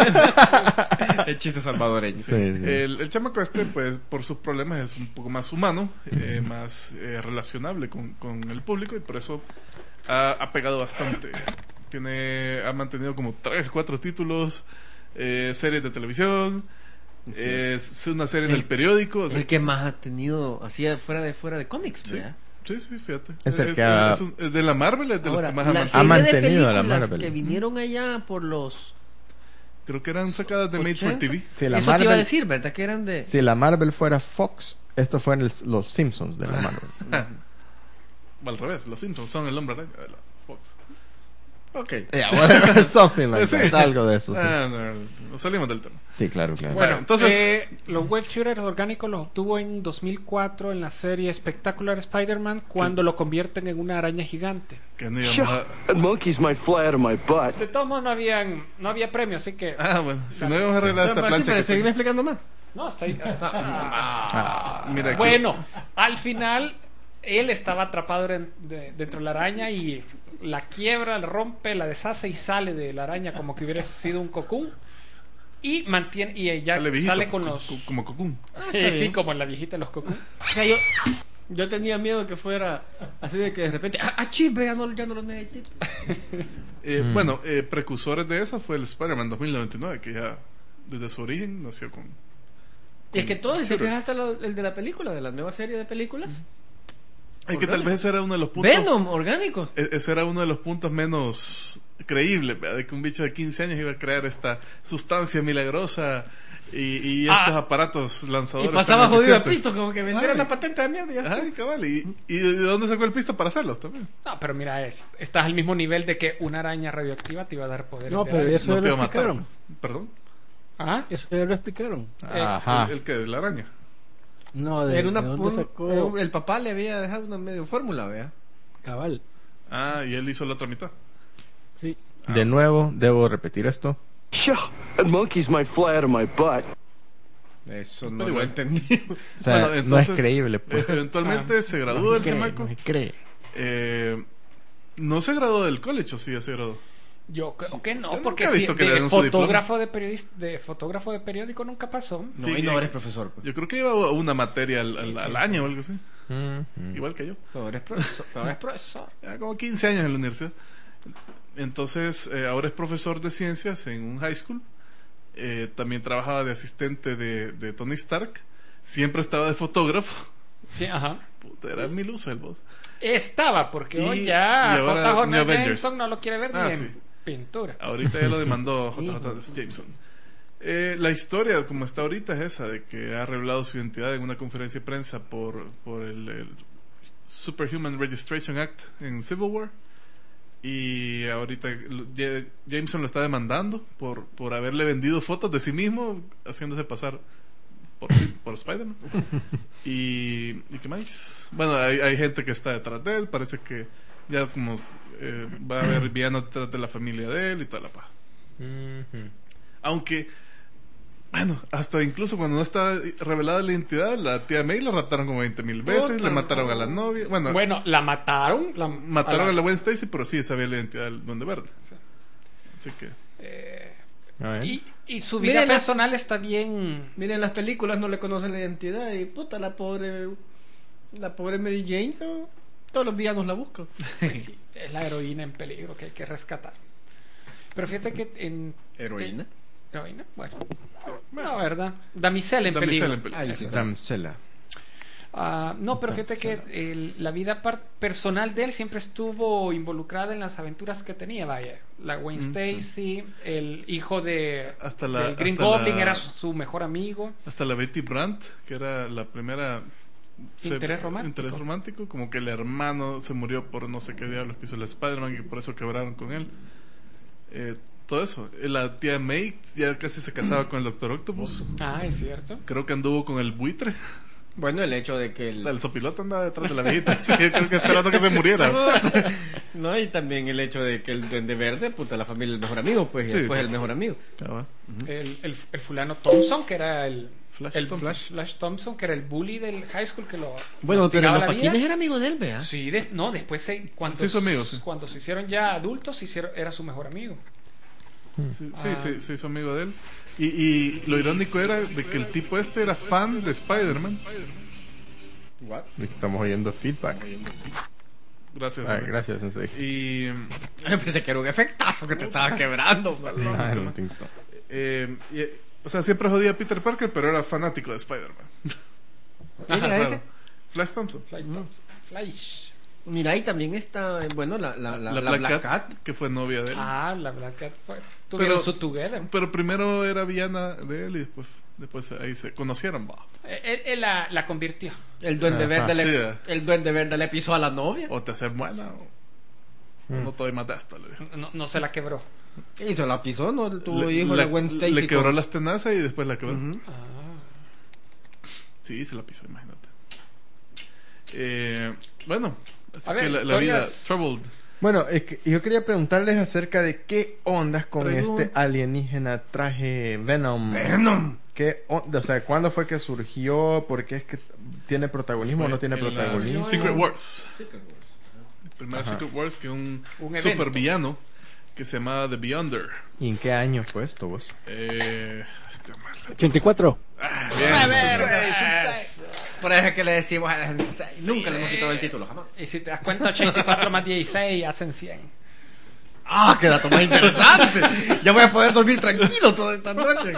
El chiste salvadoreño. Sí, sí. el, el chamaco este, pues, por sus problemas es un poco más humano, eh, más eh, relacionable con, con el público y por eso ha, ha pegado bastante. Tiene, ha mantenido como tres, cuatro títulos, eh, series de televisión, Sí. eh, es una serie en El- el periódico. O Es sea, el que más ha tenido así fuera de fuera de cómics, sí, ¿verdad? sí, sí, fíjate. Es el que ha- es un- es de la Marvel, es de Ahora, los que más ha la mantenido. serie mantenido a de la películas Marvel. que vinieron allá por los Creo que eran sacadas de Made for ochenta. T V. Si la Eso te iba a Marvel, decir, ¿verdad? Que eran de si la Marvel fuera Fox, esto fue en el- los Simpsons de la Marvel. O al revés, los Simpsons son el hombre araña de la Fox. Ok. Yeah, whatever, something like Sí. that, algo de eso. Sí, Ah, no, no, salimos del tema. sí claro, claro. Bueno, entonces- eh, los web shooters orgánicos los obtuvo en dos mil cuatro en la serie Spectacular Spider-Man cuando lo convierten en una araña gigante. Que no íbamos a... And monkeys might fly out of my butt. De todos modos no habían no había premio, así que Ah, bueno, si no íbamos a arreglar esta Pero, plancha pero que seguime explicando más. no, hasta ahí- Ah, mira aquí. Bueno, al final él estaba atrapado en- de- dentro de la araña y la quiebra, la rompe, la deshace y sale de la araña como que hubiera sido un cocoon y mantiene y ella Sale viejito, sale con co- los co- como Cocoon. Eh, sí, como en la viejita de los cocoon. O sea, yo, yo tenía miedo que fuera así de que de repente, ah, ah chis, ya no, ya no lo necesito. Eh, Mm. Bueno, eh, precursores de eso fue el Spider-Man dos mil noventa y nueve, que ya desde su origen nació con... Y es que todo, si te shooters. fijas hasta lo- el de la película, de la nueva serie de películas. Es que tal vez ese era uno de los puntos... Venom, orgánicos. e- Ese era uno de los puntos menos creíbles, ¿verdad? De que un bicho de quince años iba a crear esta sustancia milagrosa y, y estos Ah. aparatos Y lanzadores. pasaba tan jodido a eficientes. pisto, como que vendieron Ay. la patente de mierda. Ay, cabal. ¿Y, ¿Y de dónde sacó el pisto para hacerlos también? No, pero mira, es, estás al mismo nivel de que una araña radioactiva te iba a dar poder. No, pero eso No ya te lo iba a matar. explicaron. ¿Perdón? ¿Ah? Eso ya lo explicaron. Ajá. ¿El, el qué? ¿De la araña? No, de, Era una, de dónde un- sacó era un- el papá le había dejado una medio fórmula, vea. cabal. Ah, y él hizo la otra mitad. Sí. De nuevo, debo repetir esto. Yeah, and monkeys might fly out of my butt. Eso no lo entendí. O sea, no es creíble, pues. Eventualmente se graduó No el se cree, chamaco. no se cree. Eh, no se graduó del college, o sí, ya se graduó. Yo creo que Yo no, nunca porque he si visto que le de den su fotógrafo de, periodis- de fotógrafo de periódico nunca pasó. No, Sí, y no que- eres profesor. Pues. Yo creo que iba una materia al, al- al año o algo así. Mm, Igual que yo. No eres profesor. No eres profesor. Ya como quince años en la universidad. Entonces, eh, ahora es profesor de ciencias en un high school. Eh, también trabajaba de asistente de, de Tony Stark. Siempre estaba de fotógrafo. Sí, ajá. Puta, era mil usos el boss. Estaba, porque Y- hoy ya y ahora J J New Avengers. Jameson no lo quiere ver Ah, ni en sí. pintura. Ahorita ya lo demandó J J Jameson. Eh, la historia, como está ahorita, es esa: de que ha revelado su identidad en una conferencia de prensa por, por el, el Superhuman Registration Act en Civil War. Y ahorita lo- Ja- Jameson lo está demandando por, por haberle vendido fotos de sí mismo, haciéndose pasar por, por Spider-Man. Y, ¿y qué más? Bueno, hay, hay gente que está detrás de él. Parece que ya como eh, va a haber villanos detrás de la familia de él y toda la paja. Aunque, bueno, hasta incluso cuando no está revelada la identidad, la tía May la raptaron como veinte mil veces, Puta, le mataron no. a la novia. Bueno, Bueno, la mataron. La, mataron a la, la- Gwen Stacy, pero sí sabía la identidad del Duende Verde. Así que, eh, A ver. y, y su vida Miren la- personal está bien. Miren, en las películas no le conocen la identidad y puta, la pobre. La pobre Mary Jane, ¿no? Todos los villanos la buscan. Pues sí, es la heroína en peligro que hay que rescatar. Pero fíjate que en... ¿Heroína? en- ¿Heroína? Bueno. No, ¿verdad? Damisela en Damisela peligro. en peligro. Ahí sí. Damsela. Uh, no, pero fíjate que el, la vida par- personal de él siempre estuvo involucrada en las aventuras que tenía, vaya. La Gwen Mm, Stacy, sí. el hijo de Hasta la- del Green hasta Goblin la- era su, su mejor amigo. Hasta la Betty Brandt, que era la primera... Interés romántico. Interés romántico, como que el hermano se murió por no sé qué diablos que hizo el Spider-Man y por eso quebraron con él. Eh, todo eso. La tía May ya casi se casaba con el Doctor Octopus. Ah, es cierto. Creo que anduvo con el buitre. Bueno, el hecho de que el... O sea, el sopilote andaba detrás de la viejita, sí, creo que esperando que se muriera. No, y también el hecho de que el Duende Verde, puta, la familia es el mejor amigo, pues, y Sí, después sí. el mejor amigo. Ah, va. el, el, el fulano Thompson, que era el Flash el Thompson. Flash, Flash Thompson, que era el bully del high school que lo Bueno, nos pero tiraba los la vida. paquines era amigo de él, vea. Sí, de- no, después se, cuando, Se hizo amigo, sí. cuando se hicieron ya adultos, se hicieron, era su mejor amigo. Sí, Ah. sí, sí, sí, hizo amigo de él. Y, y lo irónico era de que el tipo este era fan de Spider-Man. Estamos oyendo feedback. Gracias. Ah, Sensei. gracias, Sensei. Y... Pensé que era un efectazo que te estaba quebrando. man. Ah, I don't think so. Eh, y, eh, o sea, siempre jodía a Peter Parker, pero era fanático de Spider-Man. ¿Quién era Raro. ese? Flash Thompson. Flash Thompson. Flash. Mira, y también está, eh, bueno, la, la, la, La, la Black, Black Cat, Cat. que fue novia de él. Ah, la Black Cat. fue- Tuvieron Pero- su together. Pero primero era villana de él y después, después ahí se conocieron. Va. Eh, Él, él la, la convirtió. El Duende Ajá. Verde Sí, le, eh. el Duende Verde le pisó a la novia. O te haces buena o, o no te doy más de esto, le dijo. No, no se la quebró. Y se la pisó, ¿no? Tuvo Le, hijo le- de Gwen Stacy. le quebró con- las tenazas y después la quebró. Ujú. Ah. Sí, se la pisó, imagínate. Eh, bueno, así A ver, que la, la vida historias- troubled. Bueno, es que yo quería preguntarles acerca de qué ondas con Pregunta. este alienígena traje Venom. Venom. ¿Qué onda? O sea, ¿cuándo fue que surgió? ¿Por qué es que tiene protagonismo o no tiene En la protagonismo? Secret Wars. El primer Ajá. Secret Wars que un, Un evento. super villano que se llamaba The Beyonder. ¿Y en qué año fue esto, vos? Eh, este mal. ochenta y cuatro. Ah, A bien. ver, por eso es que le decimos a la Sensei. Nunca le hemos quitado el título, jamás. Y si te das cuenta, ochenta y cuatro más dieciséis hacen cien. ¡Ah, qué dato más interesante! Ya voy a poder dormir tranquilo toda esta noche.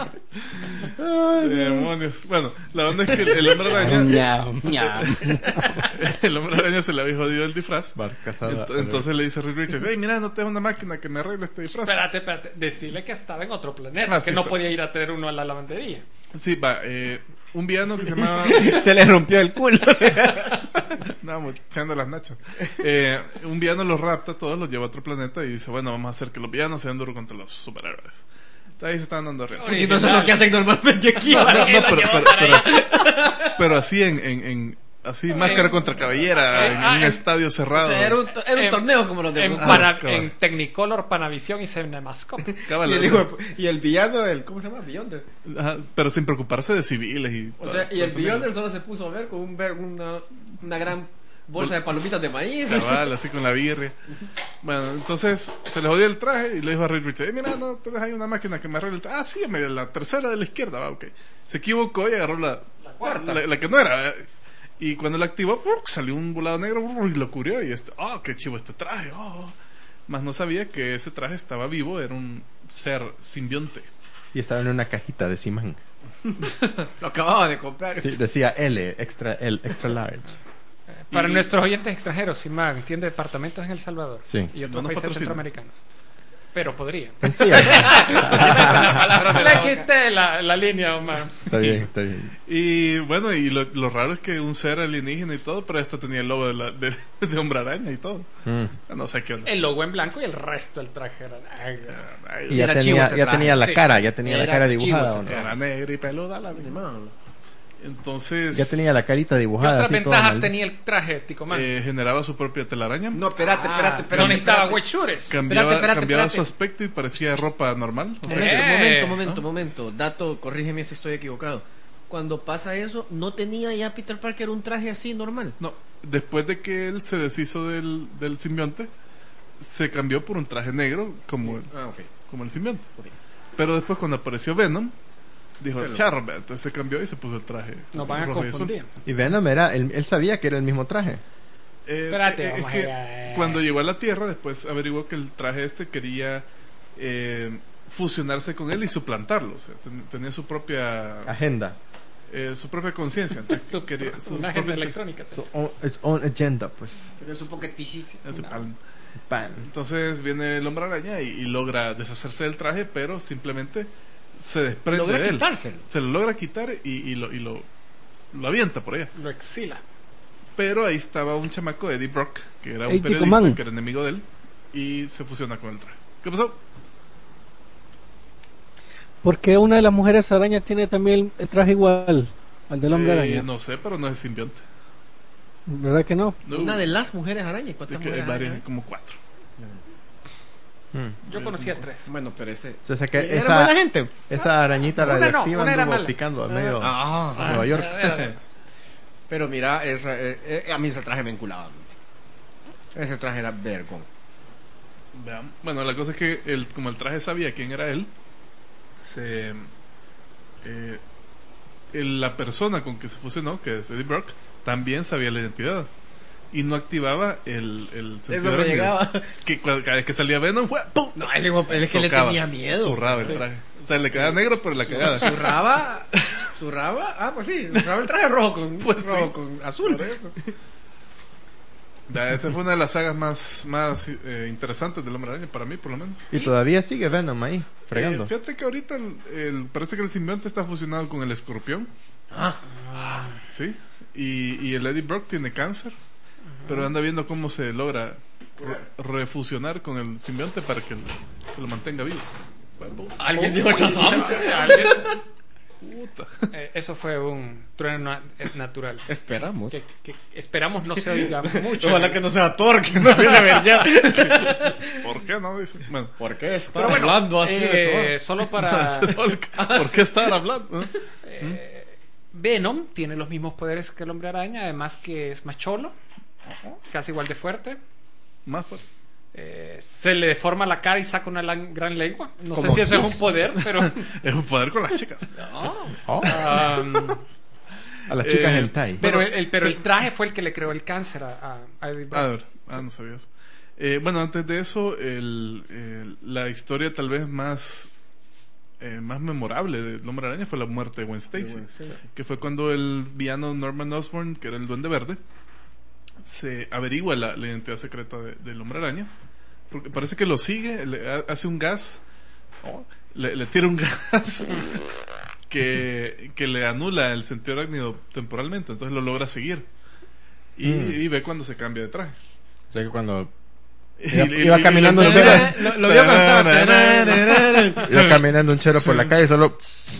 Demonios. Bueno, la onda es que el, el hombre araña. Ñam, ñam. El hombre araña se le había jodido el disfraz. Bar casada. Ent- entonces le dice a Reed Richards: hey, mira, no tengo una máquina que me arregle este disfraz. Espérate, espérate. Decirle que estaba en otro planeta, Ah, sí, que no está. podía ir a traer uno a la lavandería. Sí, va. Eh, un villano que se llamaba. Se le rompió el culo. No, echando las nachas. Eh, un villano los rapta, todos los lleva a otro planeta y dice: bueno, vamos a hacer que los villanos sean duros contra los superhéroes. Entonces ahí se están dando arriba. Oye, Y no son lo que hacen normalmente aquí. No, no, ¿verdad? no, pero, pero, pero así, pero así en, en, en así máscara contra cabellera en ah, un en- estadio O cerrado. sea, era un, to- era un En- torneo como los de En, Ah, Pana- cabal. en Technicolor, Panavision y Cinemascope. Cabal, y, el o sea, hijo de- y el villano, el, ¿cómo se llama? Beyonder. ajá, pero sin preocuparse de civiles y O todo- sea, y todo el eso Beyonder solo se puso a ver con un ver, una, una gran bolsa de palomitas de maíz. Cabal, así con la birria. Bueno, entonces se le jodió el traje y le dijo a Reed Richards: "Eh, mira, no tienes ahí una máquina que me arregle el traje". Ah, sí, me- la tercera de la izquierda, va, ok. Se equivocó y agarró la, la cuarta. La, la que no era. eh. Y cuando la activó, ¡fur! Salió un volado negro ¡fur! Y lo cubrió. Y este, ¡oh, qué chivo este traje! Oh. Más no sabía que ese traje estaba vivo, era un ser simbionte. Y estaba en una cajita de Simán. Lo acababa de comprar. Sí, decía L, extra, L, extra large. Para Y- nuestros oyentes extranjeros, Simán tiene departamentos en El Salvador Sí. y otros No nos países patrocina. centroamericanos. Pero podría. En sí, Le quité la, la línea, Omar. está bien, está bien. Y bueno, y lo, lo raro es que un ser alienígena y todo, pero esta tenía el logo de, la, de, de hombre araña y todo. Mm. No sé qué onda. El logo en blanco y el resto del traje era negro. Ay, Y ya Era chivo tenía, ese ya traje. tenía la Sí. cara, ya tenía la Era cara chivo dibujada, ese ¿o no? Era negra y peluda la misma. Entonces Ya tenía la carita ¿Qué dibujada. otras así, toda ventajas mal- tenía el traje, Ticomán? eh, generaba su propia telaraña. No, espérate, Ah, espérate, espérate. no necesitaba espérate. white shooters. Cambiaba, Espérate, espérate, cambiaba espérate. su aspecto y parecía ropa normal. O sea, Momento, Eh. momento, momento, momento. Dato, corrígeme si estoy equivocado. Cuando pasa eso, ¿no tenía ya Peter Parker un traje así normal? no, después de que él se deshizo del, del simbionte, se cambió por un traje negro como, el- Ah, ok. como el simbionte. Ok. Pero después cuando apareció Venom, dijo, Se lo- charro, ve", entonces se cambió y se puso el traje. Nos van a rojo y azul. confundir. Y Venom era, él, él sabía que era el mismo traje. Eh, Espérate, eh, es vamos que a- cuando llegó a la Tierra, después averiguó que el traje este quería eh, fusionarse con él y suplantarlo. O sea, ten- tenía su propia... Agenda. eh, su propia conciencia. su, quería, su una agenda propia- electrónica. Su own, its own agenda, pues. Tiene su pocket P C. ese pan. Pan. Entonces viene el hombre araña y, y logra deshacerse del traje, pero simplemente se desprende Logra de él. quitárselo. Se lo logra quitar y, y, lo, y lo, lo avienta por allá. Lo exila. Pero ahí estaba un chamaco, Eddie Brock, que era un Ey, periodista, Ticoman. que era enemigo de él, y se fusiona con el traje. ¿Qué pasó? Porque una de las mujeres arañas tiene también el traje igual al del hombre Eh, araña. no sé, pero no es simbionte. ¿Verdad que no? No. Una de las mujeres arañas. Sí, ¿Cuántas que hay mujeres varias, arañas? como cuatro. Mm. Yo conocía tres. Bueno, pero ese. O sea, que ¿Era esa, buena gente? esa arañita Una no, radioactiva una era anduvo mala. picando a medio Ah, a Nueva York. Pero mira, esa, eh, eh, a mí ese traje me enculaba. Ese traje era vergón. Vean. Bueno, la cosa es que el, como el traje sabía quién era él, se, eh, el- la persona con que se fusionó, que es Eddie Brock, también sabía la identidad y no activaba el, el sentido Eso me arácnido. llegaba. Que cu- cada vez que salía Venom, fue, ¡pum! No, él, él es que le Socava, tenía miedo. zurraba el traje. O sea, le quedaba negro, pero la cagada. Zurraba. Zurraba. Ah, pues sí. Zurraba el traje rojo con, Pues rojo sí. con azul. Por eso. Ya, esa fue una de las sagas más, más eh, interesantes del Hombre Araña, para mí, por lo menos. Y todavía sigue Venom ahí, fregando. Eh, fíjate que ahorita el, el- parece que el simbionte está fusionado con el escorpión. Ah. Sí. Y, y el Eddie Brock tiene cáncer. Pero anda viendo cómo se logra re- refusionar con el simbionte para que, el- que lo mantenga vivo. ¿Alguien dijo Shazam? ¿Alguien? Puta. Eh, eso fue un trueno na- eh, natural. Esperamos. Que, que esperamos no se oiga mucho. Ojalá que no sea Thor, que no viene a ver ya. ¿Por qué no? Dice. Bueno. ¿Por qué está Pero bueno, hablando así eh, de Thor? solo para... ¿Por qué estar hablando? Eh, Venom tiene los mismos poderes que el Hombre Araña, además que es más cholo, casi igual de fuerte. Más fuerte. Eh, se le deforma la cara y saca una lan- gran lengua. No sé Como si eso es Kiss. un poder, pero... Es un poder con las chicas. Oh, Um, a las chicas eh, hentai. pero, el, el- pero el traje fue el que le creó el cáncer a, a- a Eddie Brock. A ver, ah, no sabía eso. Eh, bueno, antes de eso, el, el- la historia tal vez más eh, más memorable del Hombre Araña fue la muerte de Gwen Stacy, Gwen Stacy. que fue cuando el villano Norman Osborn, que era el Duende Verde, se averigua la, la identidad secreta de- del Hombre Araña, porque parece que lo sigue, le ha- hace un gas, le, le tira un gas que, que le anula el sentido arácnido temporalmente, entonces lo logra seguir y, Mm. y ve cuando se cambia de traje. O sea que cuando Y- iba, y- iba y- caminando y- un chero, Lo, lo vio cuando estaba. iba caminando un chero por la calle y solo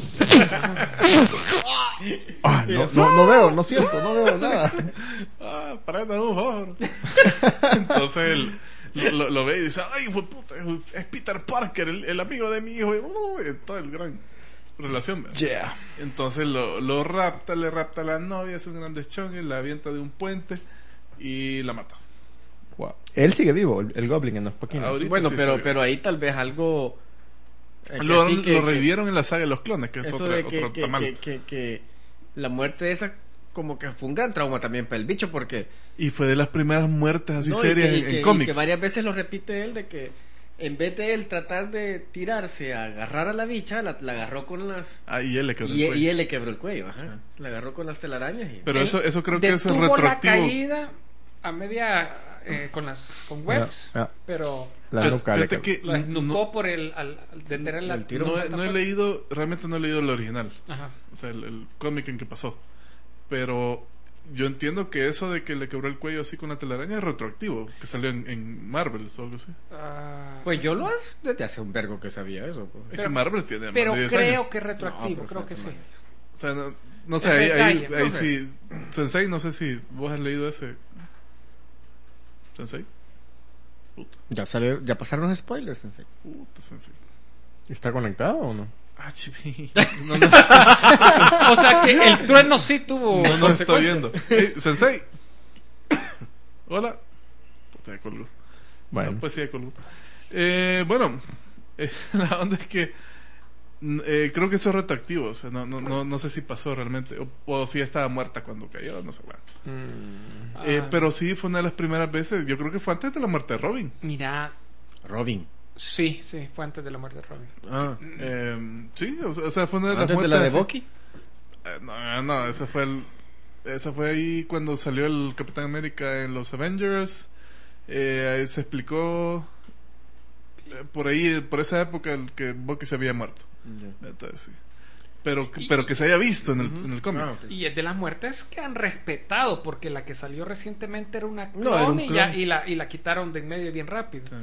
ah, no, no, no veo, no siento, no veo nada. Ah, prenda un favor. Entonces él lo, lo ve y dice, ay, fue puta, es Peter Parker, el, el amigo de mi hijo. Y, uh, y toda el gran relación. ¿verdad? Yeah. Entonces lo, lo rapta, le rapta a la novia, hace un gran deschongue, la avienta de un puente y la mata. Wow. Él sigue vivo, el, el Goblin en los poquinos. Ahorita Bueno, sí pero, está pero ahí tal vez algo. eh, que Lo, sí que- lo que- revivieron en la saga de los clones, que es Eso otra, de que, otro que, tamal. que, que, que la muerte de esa como que fue un gran trauma también para el bicho porque Y fue de las primeras muertes así no, y serias que- y en, que- en y cómics. que varias veces lo repite él de que en vez de él tratar de tirarse a agarrar a la bicha la, la agarró con las Ah, y él le quebró el y, cuello. y él le quebró el cuello, ajá. La agarró con las telarañas y Pero Él eso, eso creo que eso es detuvo la retroactivo. caída a media eh, con las con webs, Ah, ah. pero La Fíjate- nuca le fíjate quebró. que lo desnucó no- por el al, al detener la el tiro. no, he- tanta no he fuerza. leído, realmente no he leído el original. Ajá. O sea, el, el cómic en que pasó. Pero yo entiendo que eso de que le quebró el cuello así con la telaraña es retroactivo, que salió en, en Marvel o algo así. Ah, pues yo lo hace desde hace un vergo que sabía eso pues. Es Pero- que Marvel tiene más pero de diez creo años. que es retroactivo, No, creo pero que fue sí. O sea, no, no sé, Ese ahí, ahí, detalle, ahí no sé. sí. Sensei, no sé si vos has leído ese. Sensei. Puta, Ya salió, ya pasaron los spoilers, Sensei. puta, Sensei. ¿Está conectado o no? Ah, chibi. No, no. O sea que el trueno sí tuvo No, no estoy consecuencias. viendo. Eh, Sensei. Hola. Puta, ya colgó. Bueno, No, pues sí, ya colgó. Eh, bueno, eh, la onda es que n- eh, creo que eso es retroactivo. O sea, no, no, no, no sé si pasó realmente. O, o si estaba muerta cuando cayó, no sé. Bueno. Ah, Eh, pero sí fue una de las primeras veces. Yo creo que fue antes de la muerte de Robin. mira, Robin. sí, sí, fue antes de la muerte de Robin. Ah. Eh, sí, o sea, o sea, fue una de las Antes de muertes. la de así- Bucky. Eh, no, no, ese fue el, ese fue ahí cuando salió el Capitán América en los Avengers. Eh, ahí se explicó eh, por ahí, por esa época, el que Bucky se había muerto. Yeah. Entonces sí. Pero, y, pero que se haya visto en el, uh-huh. en el cómic. Ah, okay. Y es de las muertes que han respetado, porque la que salió recientemente era una clon, no, era un y, clon. ya, y, la, y la quitaron de en medio bien rápido. Sí.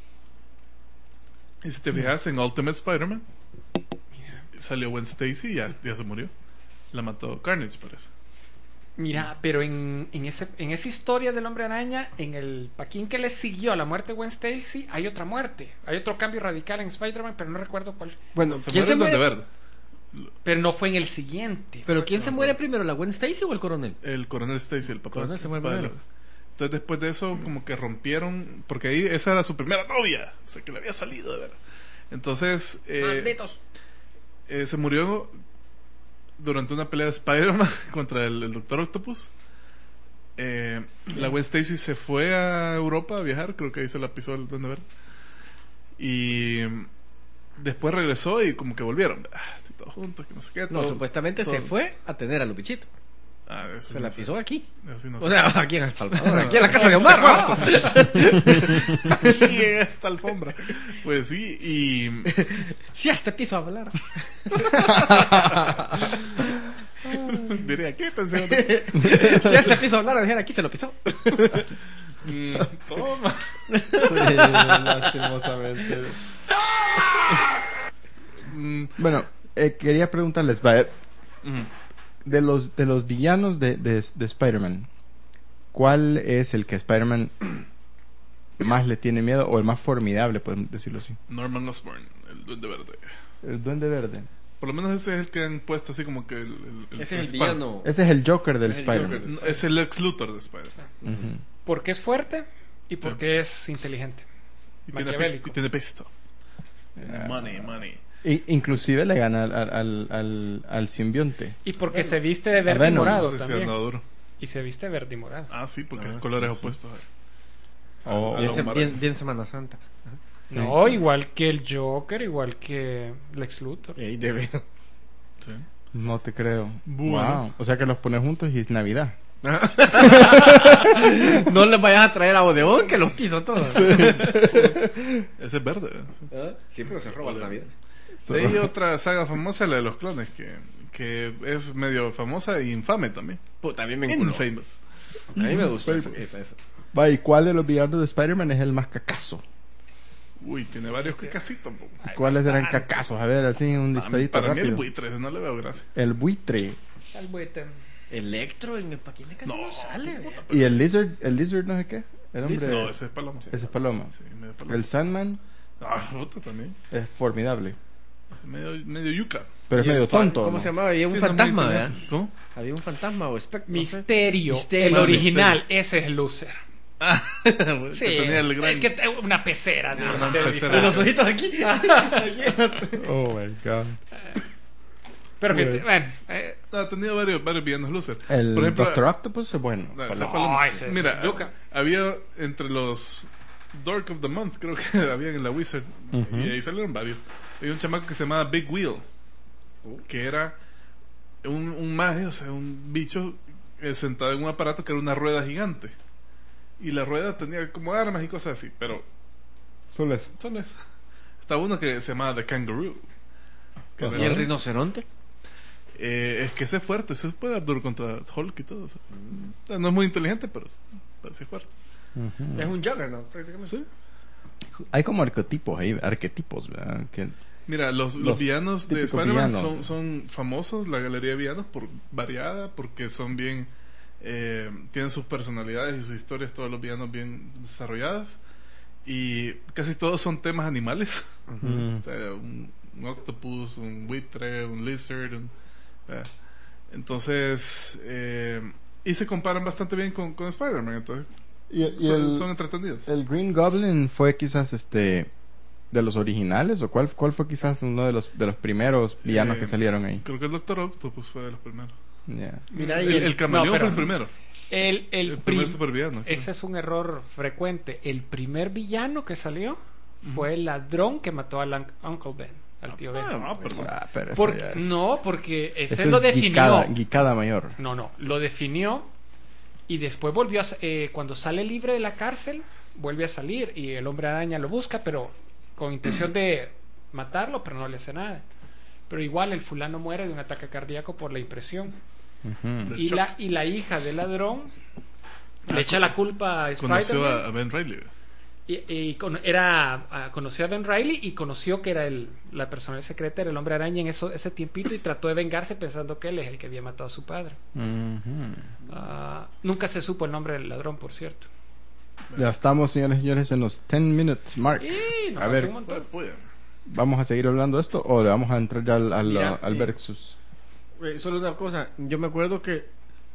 Y si te fijas en Ultimate Spider-Man, Mira. salió Gwen Stacy y ya, ya se murió. La mató Carnage, parece. Mira, pero en, en, ese, en esa historia del Hombre Araña, en el paquín que le siguió a la muerte de Gwen Stacy, hay otra muerte. Hay otro cambio radical en Spider-Man, pero no recuerdo cuál. Bueno, se ¿quién muere se muere? de verde. Pero no fue en el siguiente. ¿Pero fue, quién no, se muere primero, la Gwen Stacy o el coronel? El coronel Stacy, el papá. Coronel se muere papá primero. de- Entonces después de eso como que rompieron, porque ahí esa era su primera novia, o sea que le había salido de ver. Entonces eh, Malditos. eh, se murió durante una pelea de Spider-Man contra el, el Doctor Octopus. Eh, la Gwen Stacy se fue a Europa a viajar, creo que ahí se la pisó el Duende Verde. Y mm, después regresó y como que volvieron. Ah, estoy todos juntos, que no sé qué. No, todo- supuestamente todo- se fue a tener a los bichitos. Ah, eso Se sí la no sé. pisó aquí. Eso sí no O sé. sea, aquí en El Salvador, aquí en la casa de Omar. ¿no? Aquí en esta alfombra. Pues sí, y Sí, hasta quiso hablar. diría, ¿qué atención? Sí, hasta quiso hablar, dijera, aquí se lo pisó. Mm, toma. Sí, lastimosamente. Mm, Bueno, eh, quería preguntarles, va, eh, mm. de los de los villanos de, de, de Spider-Man, ¿cuál es el que Spider-Man más le tiene miedo o el más formidable, podemos decirlo así? Norman Osborn, el Duende Verde. El Duende Verde. Por lo menos ese es el que han puesto así como que el, el- el Ese es el principal. villano. Ese es el Joker del Es el Spider-Man. Joker. No, es el ex Luthor de Spider-Man. Ujú. Porque es fuerte y porque es inteligente. Y tiene, Maquiavélico. pis- y tiene pisto. Ah. Money, money. Y, inclusive le gana al, al, al, al simbionte. Y porque se viste de verde y Venom. morado No sé si también. anda duro. Y se viste verde y morado. Ah, sí, porque Ah, el color sí, es sí. opuesto. Oh, a Bien, lo se- Omar. bien, bien Semana Santa. sí. No, igual que el Joker, igual que Lex Luthor. Ey, de veras. Sí. No te creo. Bueno. Wow. O sea que los pones juntos y es Navidad. No les vayas a traer a Odeón que los piso todos. Ese es verde. ¿Ah? Sí, pero se roba la Navidad. Hay otra saga famosa, la de los clones, que, que es medio famosa e infame también. Puta, a mí me enculó. Infamous. A mí me gustó Pues, esa, esa, esa. Va, ¿y cuál de los villanos de Spider-Man es el más cacazo? Uy, tiene varios cacasitos. po. ¿Y ¿Cuáles eran cacazos? A ver, así un A mí- listadito para mí el rápido. buitre, no le veo gracia. El buitre. El buitre. Electro en el paquete casi no, No, sale. qué ve. puta, Y el lizard, el lizard no sé qué. El hombre. No, ese es Paloma. Ese es Paloma. Sí, medio Paloma. El Sandman Ah, puta, también. es formidable. Ese medio, medio yuca. Pero es Y el medio fan- tonto. ¿Cómo ¿no? se llamaba? Había un Sí, no, fantasma, muy ¿verdad? inteligente. ¿Cómo? Había un fantasma o espectro. no sé. Misterio. Misterio. El Ah, original, Misterio. ese es el loser. Ah, Sí, que tenía el gran... el que te- una pecera. de- Una del pecera. Y disfraz. los ojitos aquí. Oh my god. Pero fíjate, bueno, eh, No, ha tenido varios, varios villanos loser. El Por ejemplo, Doctor Octopus es bueno. no, ese Paloma. Paloma. ese es Mira, yuca. había entre los Dork of the Month, creo que había en la Wizard, Ujú. y ahí salieron varios. Había un chamaco que se llamaba Big Wheel, que era un, un mago, o sea, un bicho eh, sentado en un aparato que era una rueda gigante. Y la rueda tenía como armas y cosas así, pero Solo eso. son eso. Estaba uno que se llamaba The Kangaroo. que Ajá. ¿Y el rinoceronte? Eh, es que ese es fuerte, ese puede dar duro contra Hulk y todo eso. No es muy inteligente, pero, pero sí es fuerte. Ujú. Es un Juggernaut, prácticamente. Sí. Hay como arquetipos ahí, arquetipos, ¿verdad? Que Mira, los, los, Los villanos de típicos Spider-Man villanos. son, son famosos, la galería de villanos, por variada, porque son bien. Eh, tienen sus personalidades y sus historias, todos los villanos bien desarrolladas. Y casi todos son temas animales. Ujú. O sea, un, un octopus, un buitre, un lizard. un- eh. Entonces, eh, y se comparan bastante bien con, con Spider-Man. Entonces, Y, y son, el, son entretenidos. el Green Goblin fue quizás este de los originales o cuál cuál fue quizás uno de los de los primeros villanos Eh, que salieron ahí. Creo que el Doctor Octopus fue de los primeros. Ya. Mira, y el, el- el camaleón no, pero- fue el primero. el, el, El primer prim- supervillano. ese es un error frecuente. El primer villano que salió fue el ladrón que mató a Uncle Ben. al tío Ben. Ah, pero, Ah, pero eso Porque- ya es- No, porque ese eso lo es definió. guicada, guicada mayor. No, no, lo definió y después volvió a... sa- eh, cuando sale libre de la cárcel, vuelve a salir y el hombre araña lo busca, pero con intención de matarlo, pero no le hace nada. Pero igual el fulano muere de un ataque cardíaco por la impresión. Ujú. Y la, y la hija del ladrón Ah, le echa la culpa a conoció Spider-Man. a, a Ben Reilly. Y, y con- era, ah, conoció a Ben Reilly y conoció que era el, la persona secreta, era el hombre araña en eso, ese tiempito y trató de vengarse pensando que él es el que había matado a su padre. Ujú. Ah, nunca se supo el nombre del ladrón, por cierto. Ya estamos, señores y señores, en los diez minutes mark. Y nos A falta ver, un montón. Pues, ¿vamos a seguir hablando de esto o le vamos a entrar ya al, al, Mira, al eh, versus? Eh, solo una cosa, yo me acuerdo que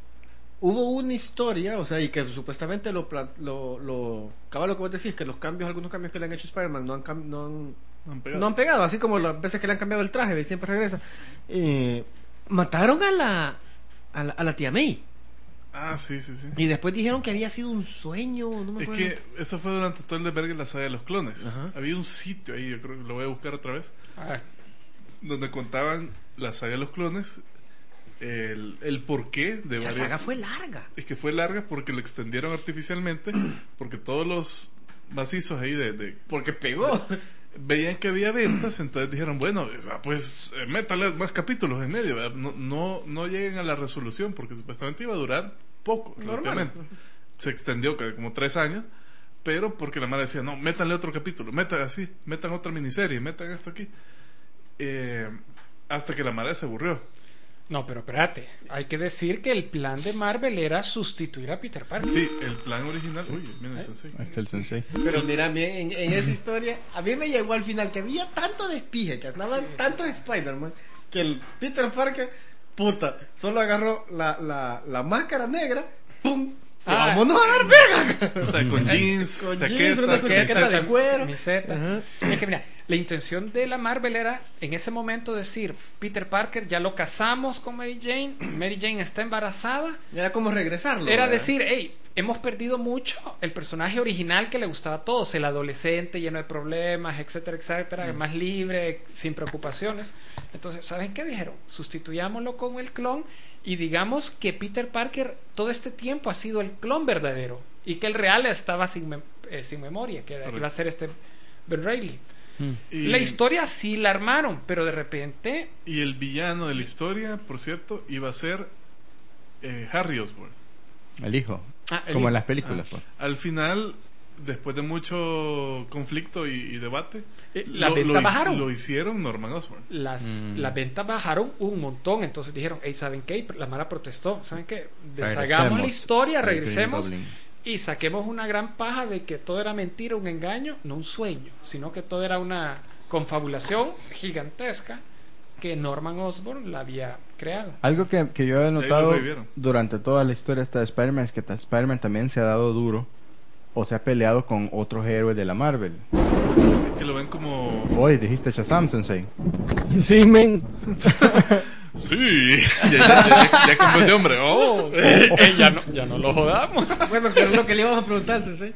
hubo una historia, o sea, y que supuestamente lo, pla- lo, lo cabal, lo que vos decís, que los cambios, algunos cambios que le han hecho a Spider-Man no han, cam- no han, no han pegado. no han pegado, así como las veces que le han cambiado el traje, y siempre regresa. Eh, mataron a la, a la, a la tía May. Ah, sí, sí, sí. Y después dijeron que había sido un sueño, no me Es acuerdo. que eso fue durante todo el desvergue de la saga de los clones. Ajá. Había un sitio ahí, yo creo que lo voy a buscar otra vez, A ver. donde contaban la saga de los clones, el, el porqué de Esa varias... saga fue larga. Es que fue larga porque lo extendieron artificialmente, porque todos los macizos ahí de... de Porque pegó. veían que había ventas, entonces dijeron, bueno, o sea, pues eh, métale más capítulos en medio, ¿verdad? no, no, no lleguen a la resolución, porque supuestamente iba a durar poco, Normal. relativamente. Se extendió que como tres años, pero porque la madre decía, no, métanle otro capítulo, metan así, metan otra miniserie, metan esto aquí. Eh, hasta que la madre se aburrió. No, pero espérate. Hay que decir que el plan de Marvel era sustituir a Peter Parker. Sí, el plan original... Uy, mira el sensei. Ahí está el sensei. Pero mira, en, en esa historia, a mí me llegó al final que había tanto despije, que andaban tantos Spider-Man, que el Peter Parker, puta, solo agarró la, la, la máscara negra, ¡pum! Ah, ¡Vámonos a dar verga! O sea, con jeans, Con chaqueta, jeans, una chaqueta, chaqueta de cuero. Camiseta. Ajá. Es que mira, la intención de la Marvel era en ese momento decir, Peter Parker ya lo casamos con Mary Jane, Mary Jane está embarazada. Era como regresarlo. Era ¿verdad? decir, hey, hemos perdido mucho el personaje original que le gustaba a todos, el adolescente lleno de problemas, etcétera, etcétera, más libre, sin preocupaciones. Entonces, ¿saben qué dijeron? Sustituyámoslo con el clon y digamos que Peter Parker todo este tiempo ha sido el clon verdadero y que el real estaba sin, mem- eh, sin memoria, que era- iba a ser este Ben Reilly. Y, La historia sí la armaron, pero de repente y el villano de la historia, por cierto, iba a ser eh, Harry Osborn. El hijo. Ah, el Como hijo. en las películas. Ah. pues. Al final, después de mucho conflicto y, y debate, Eh, las ventas hic- bajaron. lo hicieron Norman Osborn. las, Mm. las ventas bajaron un montón. Entonces dijeron, hey, ¿saben qué? La Mara protestó. ¿Saben qué? Deshagamos Regresemos la historia, al Green regresemos Goblin. y saquemos una gran paja de que todo era mentira, un engaño, no un sueño, sino que todo era una confabulación gigantesca que Norman Osborn la había creado. Algo que, que yo he lo notado revivieron. durante toda la historia esta de Spider-Man es que ta- Spider-Man también se ha dado duro o se ha peleado con otros héroes de la Marvel. Que lo ven como... Hoy dijiste Shazam, Sensei. Sí, men. Sí, ya, ya, ya, ya cambió de hombre. Oh. Eh, ya, no, ya no lo jodamos. Bueno, pero es lo que le íbamos a preguntar, ¿sí?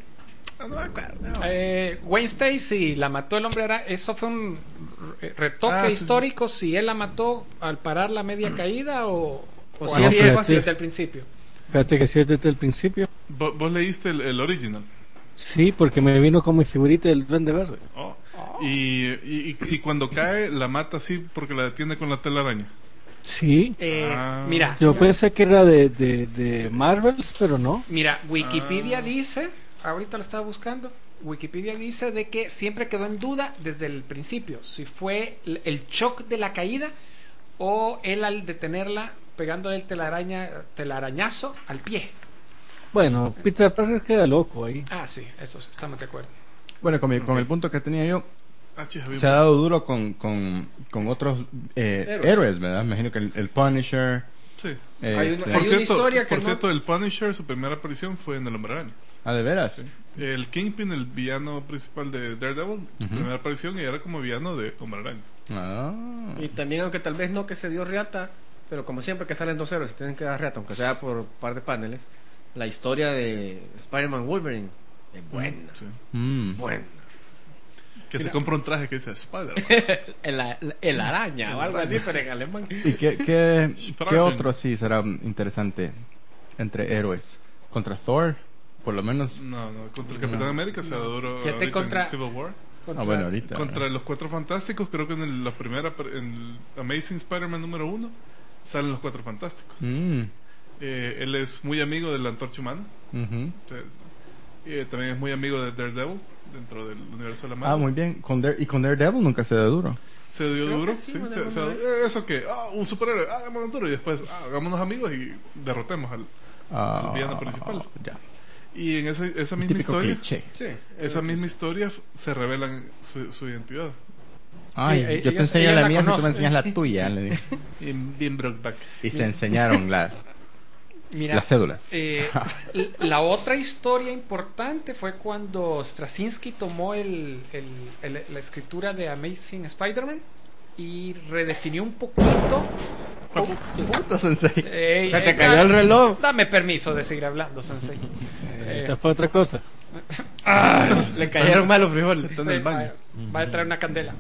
Eh, Wayne Stacy la mató el hombre araña. Eso fue un re- retoque Ah, sí, histórico. Si él la mató al parar la media caída o, o O así siempre, es sí. desde el principio. Fíjate que sí es desde el principio. ¿Vos, vos leíste el, el original? Sí, porque me vino con mi figurita del Duende Verde. Oh. Y, y, y cuando cae, la mata así porque la detiene con la telaraña. Sí. Eh, Ah. Mira, Yo pensé que era de, de, de Marvels, pero no. mira, Wikipedia Ah. dice, ahorita lo estaba buscando. Wikipedia dice de que siempre quedó en duda desde el principio si fue el el shock de la caída o él al detenerla pegándole el telaraña, telarañazo al pie. Bueno, Peter Parker queda loco ahí. Ah, sí, eso estamos de acuerdo. Bueno, con, mi- con el punto que tenía yo, Ah, chis, había- se ha dado duro con, con, con otros eh, Héroes. héroes, ¿verdad? Me imagino que el, el Punisher. Sí. eh, Hay una- este- Por una cierto, historia que por no- cierto, el Punisher, su primera aparición fue en El Hombre Araña. Ah, de veras. El Kingpin, el villano principal de Daredevil, su Ujú. primera aparición y era como villano de Hombre Araña. Ah. Y también, aunque tal vez no que se dio riata, pero como siempre que salen dos héroes, se tienen que dar riata, aunque sea por un par de paneles, la historia de Spider-Man Wolverine es buena. Sí. Mm. Buena. Que se compra un traje que dice Spider-Man. el, el araña o algo así, pero en alemán. ¿Y qué, qué, qué otro sí será interesante entre héroes? ¿Contra Thor? Por lo menos. No, no, contra el Capitán No. América se No. adoró Fíjate, ahorita contra- en Civil War. Contra- Ah, bueno, ahorita. Contra los Cuatro Fantásticos, creo que en el- la primera, en el Amazing Spider-Man número uno, salen los Cuatro Fantásticos. Mm. Eh, él es muy amigo de la Antorcha Humana. Ujú. Entonces, eh, también es muy amigo de Daredevil dentro del universo de la Marvel. Ah, muy bien. Con Dare- y con Daredevil nunca se da duro. Se dio Creo duro, que sí, sí, bueno, se- se- alguna vez. eh, eso que, ah, un superhéroe, ah, démonos duro, y después, ah, hagámonos amigos y derrotemos al, Ah, al villano principal. Ya. Y en esa, esa El misma típico historia, cliché. Sí. esa misma historia se revelan su, su identidad. Ay, Sí, yo te ellos- enseño ellos la la mía si tú me conocen. enseñas la tuya. le digo. Bien, bien Brokeback. Y se enseñaron las, Mira, las cédulas. eh, l- la otra historia importante fue cuando Straczynski tomó el, el- el- la escritura de Amazing Spider-Man y redefinió un poquito. Oh, Puta, sensei. Ey, Se ey, te cayó el reloj. Dame permiso de seguir hablando, Sensei. Eh, Esa fue otra cosa. Le cayeron mal los frijoles. Está en sí, el baño. Va, va a traer una candela.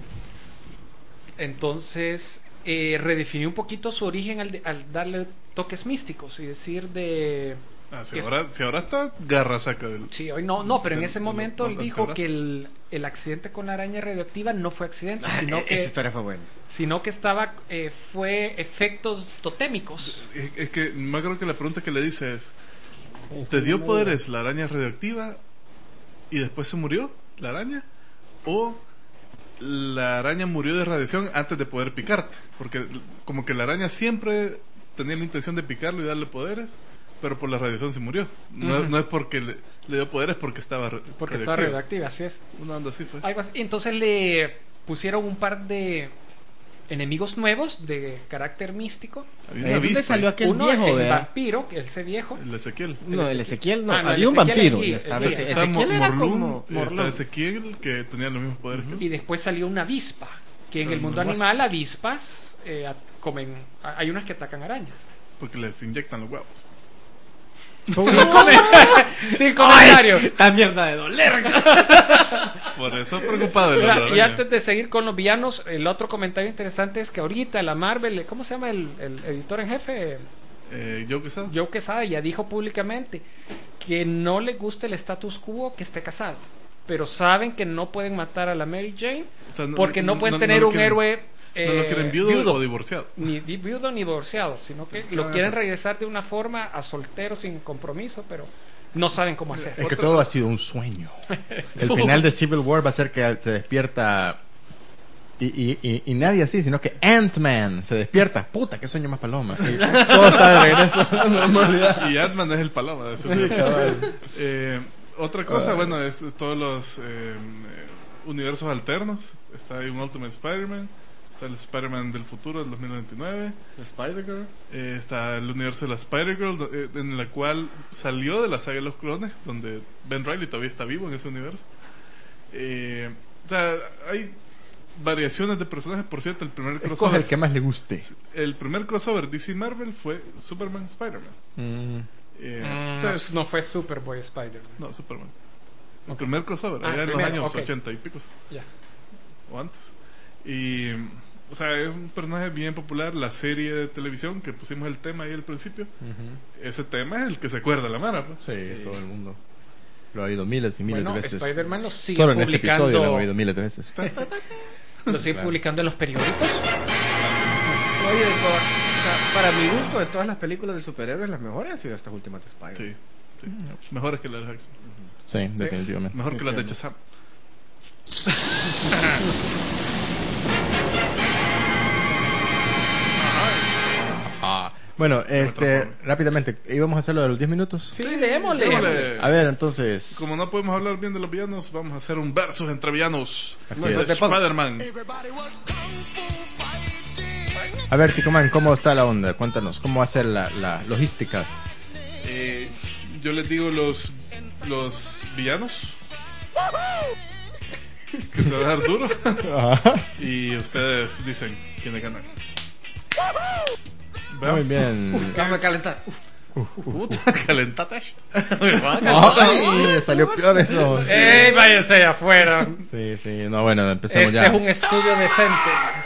Entonces, eh, redefinió un poquito su origen al, de- al darle toques místicos y decir de. Ah, si, Es- ahora, si ahora está garra saca del... Sí, hoy no, no, pero en del- ese del- momento del- él del dijo brazo. que el, el accidente con la araña radioactiva no fue accidente, Ah, sino esa que, historia fue buena. sino que estaba eh, fue efectos totémicos. Es, es que más creo que la pregunta que le dice es, ¿te dio poderes la araña radioactiva y después se murió la araña? ¿O la araña murió de radiación antes de poder picarte? Porque como que la araña siempre tenía la intención de picarlo y darle poderes, pero por la radiación se murió. No, Ujú. no es porque le, le dio poderes, porque estaba ra- Porque estaba radioactiva, así es. Una onda así fue. Algo así. Entonces le pusieron un par de enemigos nuevos de carácter místico. Había ¿De una dónde avispa salió ahí. aquel Uno, viejo, el vea? vampiro, que ese viejo. El Ezequiel. No, el Ezequiel no. Ah, no, el Había un Ezequiel vampiro. es y Guy- estaba es ese- Guy. Está Ezequiel era Morlun, como... está Morlun. Ezequiel, que tenía los mismos poderes que él. Y después salió una avispa, que en Pero el mundo no más. animal avispas eh, at- comen, a- hay unas que atacan arañas. Porque les inyectan los huevos. Sin comentarios. Esta mierda de doler. Por eso preocupado de la Mira, y araña. antes de seguir con los villanos, el otro comentario interesante es que ahorita la Marvel, ¿cómo se llama el, el editor en jefe? Eh, Joe Quesada. Joe Quesada ya dijo públicamente que no le gusta el status quo que esté casado, pero saben que no pueden matar a la Mary Jane O sea, no- porque no, no- pueden no- tener no lo un quieren- héroe no lo eh, quieren viudo, o divorciado. ni di- viudo ni divorciado, sino que lo van a quieren hacer? regresar de una forma a soltero sin compromiso, pero no saben cómo hacer. Es que todo ha sido un sueño. El final de Civil War va a ser que se despierta y, y, y, y nadie así, sino que Ant-Man se despierta. Puta, qué sueño más paloma. Y todo está de regreso a la normalidad. Y Ant-Man es el paloma de ese Sí, tipo. cabal. Eh, Otra cosa, Ay. bueno, es todos los eh, eh, universos alternos. Está ahí un Ultimate Spider-Man. Está el Spider-Man del futuro, del dos mil veintinueve. Spider-Girl. Eh, está el universo de la Spider-Girl, do- eh, en la cual salió de la saga de los clones, donde Ben Reilly todavía está vivo en ese universo. Eh, o sea, hay variaciones de personajes. Por cierto, el primer Escoge crossover, el que más le guste. el primer crossover D C Marvel fue Superman Spider-Man. Mm. Eh, Mm, o sea, no, es- no fue Superboy Spider-Man. no, Superman. El Ok. primer crossover, Ah, allá en los primero, años ok. ochenta y picos, Ya. o antes. Y, o sea, es un personaje bien popular. La serie de televisión que pusimos el tema ahí al principio, ese tema es el que se acuerda la mara. Pues. Sí, todo el mundo lo ha oído miles y miles Bueno, de veces. Spider-Man lo sigue Solo en este publicando. episodio lo han oído miles de veces. Lo sigue Claro. publicando en los periódicos. Oye, de todas- o sea, para mi gusto, de todas las películas de superhéroes, las mejores han sido estas últimas de Spider-Man. Sí, sí. Mejores que las de X-Men. Sí, definitivamente. Mejor que las de Shazam. Ah, bueno, este, rápidamente, íbamos a hacerlo de los diez minutos. Sí, démosle. Démosle. A ver, entonces. Como no podemos hablar bien de los villanos, vamos a hacer un versus entre villanos. Así No, es. de Spider-Man. A ver, Tico Man, ¿cómo está la onda? Cuéntanos, ¿cómo va a ser la, la logística? Eh, yo les digo los los villanos que se va a dar duro y ustedes dicen quiénes ganan. Muy bien. Vamos a calentar. Uf. Puta, calentate. Ay, salió peor eso. Sí. ¡Ey, váyase allá afuera! Sí, sí, no, bueno, empecemos Este ya. es un estudio decente.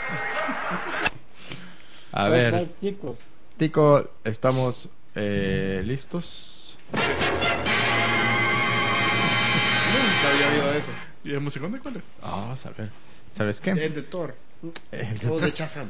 A ver, Bye, chicos. Tico, estamos eh, listos. Nunca había oído eso. ¿Y el musicón de cuál es? Ah, a ver. ¿Sabes qué? Es de Thor. El de O de Thor. Shazam.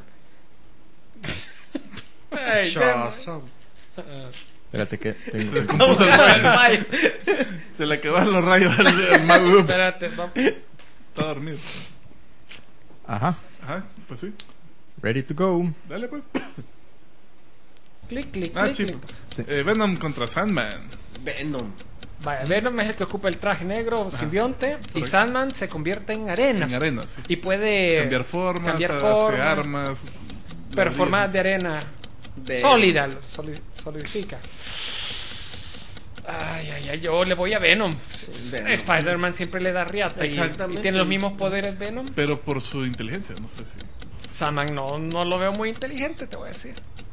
Ey, Shazam. Espérate que Se tengo... descompuso el rayo. Se le acabaron los rayos al, al mago. Espérate, vamos. Está dormido. Ajá. Ajá, pues sí. Ready to go. Dale, pues. Clic, clic, Ah, clic, chico. clic. Eh, Venom contra Sandman. Venom. Vaya, Venom es el que ocupa el traje negro simbionte y Sandman se convierte en arena. En arena, sí. Y puede Cambiar formas, cambiar hace formas, armas. pero ladrillos. formadas de arena De- sólida, soli- solidifica. Ay, ay, ay, yo le voy a Venom. Venom. Spider-Man siempre le da riata y, Exactamente. y tiene los mismos poderes Venom. Pero por su inteligencia, no sé si. Sandman no, no lo veo muy inteligente, te voy a decir.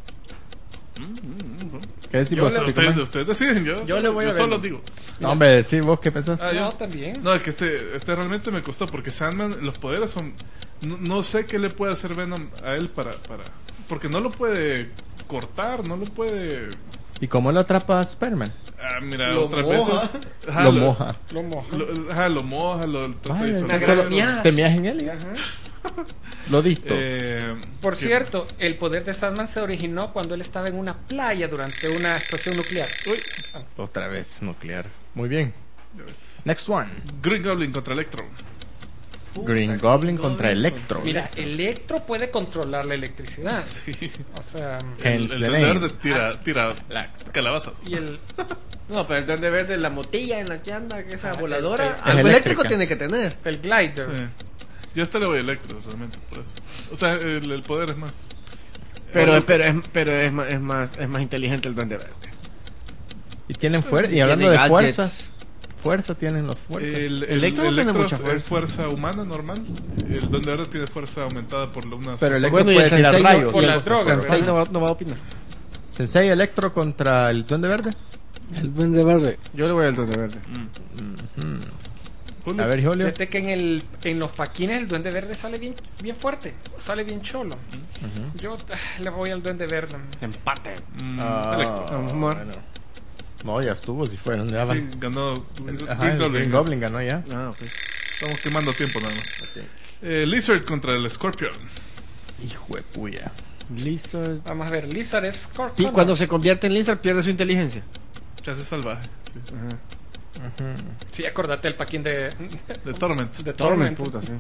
¿Qué decís Yo vos, le- Tico, ustedes, man? ustedes deciden, yo, Yo le voy a yo solo Venom. digo. No, hombre, sí, vos qué pensás. Ah, Yo yo- también. No, es que este, este realmente me costó porque Sandman, los poderes son. No, no sé qué le puede hacer Venom a él para, para. Porque no lo puede cortar, no lo puede. ¿Y cómo lo atrapa Spider-Man? Ah, mira, Lo otras moja. veces. Ajá, Lo moja. Lo moja. Lo, ajá, lo moja, lo trata Vaya, de entonces disolver. solo- graneada. ¿Te meas en él? y- Lo dicto. Eh, Por sí. cierto, el poder de Sandman se originó cuando él estaba en una playa durante una explosión nuclear. Uy, Otra vez nuclear. Muy bien. ya ves. Next one. Green Goblin contra Electro. Green Goblin contra Electro. Mira, Electro puede controlar la electricidad. Sí. O sea, El, Hence el the Duende name. Verde tira, tira calabazas. y el No, pero el Duende Verde, la motilla en la que anda, que esa Ah, voladora, el- el- algo es eléctrico eléctrica. tiene que tener. el glider. Sí. Yo hasta le voy a Electro, realmente, por eso. O sea, el, el poder es más. Pero, Oye, pero, es, pero es, más, es, más, es más inteligente el Duende Verde. Y tienen fuerza. Y Tiene hablando de gadgets. fuerzas. Fuerza tienen los fuerzas. El, el, Electro no tiene Electro mucha es- fuerza. es fuerza humana normal. El Duende Verde tiene fuerza aumentada por la- una. Pero Electro Bueno, y el puede tirar Sensei, no, rayos. por y la el droga, Sensei ¿verdad? no, va, no va a opinar. Sensei Electro contra el Duende Verde. El Duende Verde. Yo le voy al Duende Verde. Julio. A ver, Julio. Fíjate que en, el, en los paquines el Duende Verde sale bien, bien fuerte, sale bien cholo. Yo ah, le voy al Duende Verde. Empate. Mm, Ah, Electro. Amor. bueno. No, ya estuvo, si fue. ¿Dónde Sí, van? ganó Ajá, Green el Goblin. Green Goblin ganó ya. Ah, ok. Estamos quemando tiempo nada más. Eh, Lizard contra el Scorpion. Hijo de puya. Lizard. Vamos a ver, Lizard es Y Scorpion. cuando se convierte en Lizard pierde su inteligencia. Se hace salvaje. Sí. Sí, acordate el paquín de, De Torment. de Torment, Torment. puta, sí.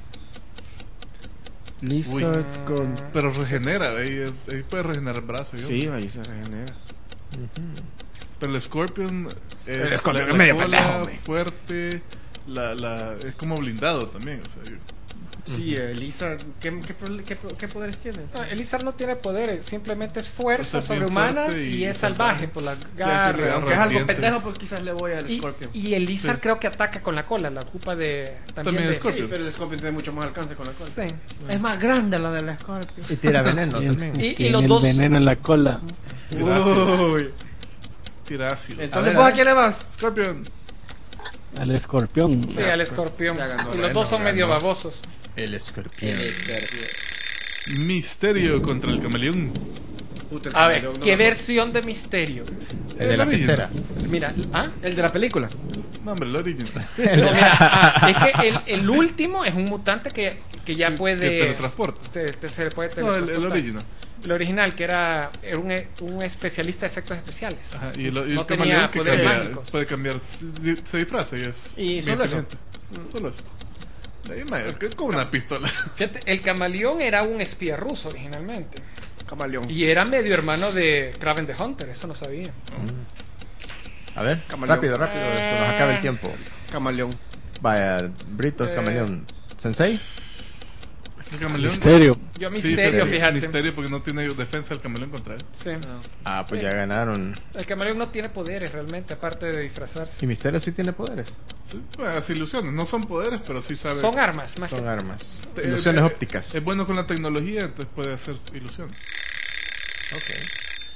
Lizard con... Pero regenera, ahí, ahí puede regenerar el brazo. yo. Sí, ahí se regenera. Pero el Scorpion es, El Scorpion la- es la medio cola pendejo, güey. fuerte, la, la, es como blindado también. O sea, yo- Sí, el Lizard... ¿Qué, qué, pro- qué, pro- qué poderes tiene? No, el Lizard no tiene poderes, simplemente es fuerza O sea, bien sobrehumana fuerte y, y es salvaje. salvaje por la Ya, sí, garra. aunque es algo dientes. pendejo, pues quizás le voy al Y, Scorpion. y el Lizard Sí. creo que ataca con la cola, la ocupa de también, También de Scorpion. Sí, pero el Scorpion tiene mucho más alcance con la cola. Sí. Es más grande la del Scorpion. Y tira veneno Y, también. Y- y tiene los el dos- veneno en la cola. Tira ácido. Uy. Tira ácido. Entonces, ver, ¿vos a a ver. quién le vas? Scorpion. Al escorpión. Sí, al escorpión. Ya ganó, Y los ganó, dos son ganó. medio babosos. El escorpión. Misterio contra el camaleón. Puta, el A ver, camaleón no ¿qué me- versión de Misterio? El de la pecera. Mira, ¿ah? El de la película. No, hombre, el original. No, mira, ah, es que el, el último es un mutante que, que ya puede. Que teletransporta. Se, te- se le puede No, el, el teletransportar. original. El original, que era, era un, un especialista de efectos especiales. Ajá, y el, y el No tenía camaleón que poderes cambia- mágicos. puede cambiar, se, se disfraza y es. Y bien solo eso. inteligente. Solo eso. De ahí, madre, que es como una pistola. Fíjate, el camaleón era un espía ruso originalmente. Camaleón. Y era medio hermano de Kraven the Hunter, eso no sabía. A ver, Camaleón. rápido, rápido. Se nos acaba el tiempo. Camaleón. Vaya, Brito, Eh. camaleón. ¿Sensei? El camaleón. Misterio. Yo Sí, Misterio, sí, fíjate. Misterio porque no tiene defensa el camaleón contra él. Sí. Ah, pues ya ganaron. El camaleón no tiene poderes realmente, aparte de disfrazarse. Y Misterio sí tiene poderes. Sí, bueno, las ilusiones. No son poderes, pero sí sabe. Son armas, más Son que armas. Eh, Ilusiones eh, ópticas. Es bueno con la tecnología, entonces puede hacer ilusiones.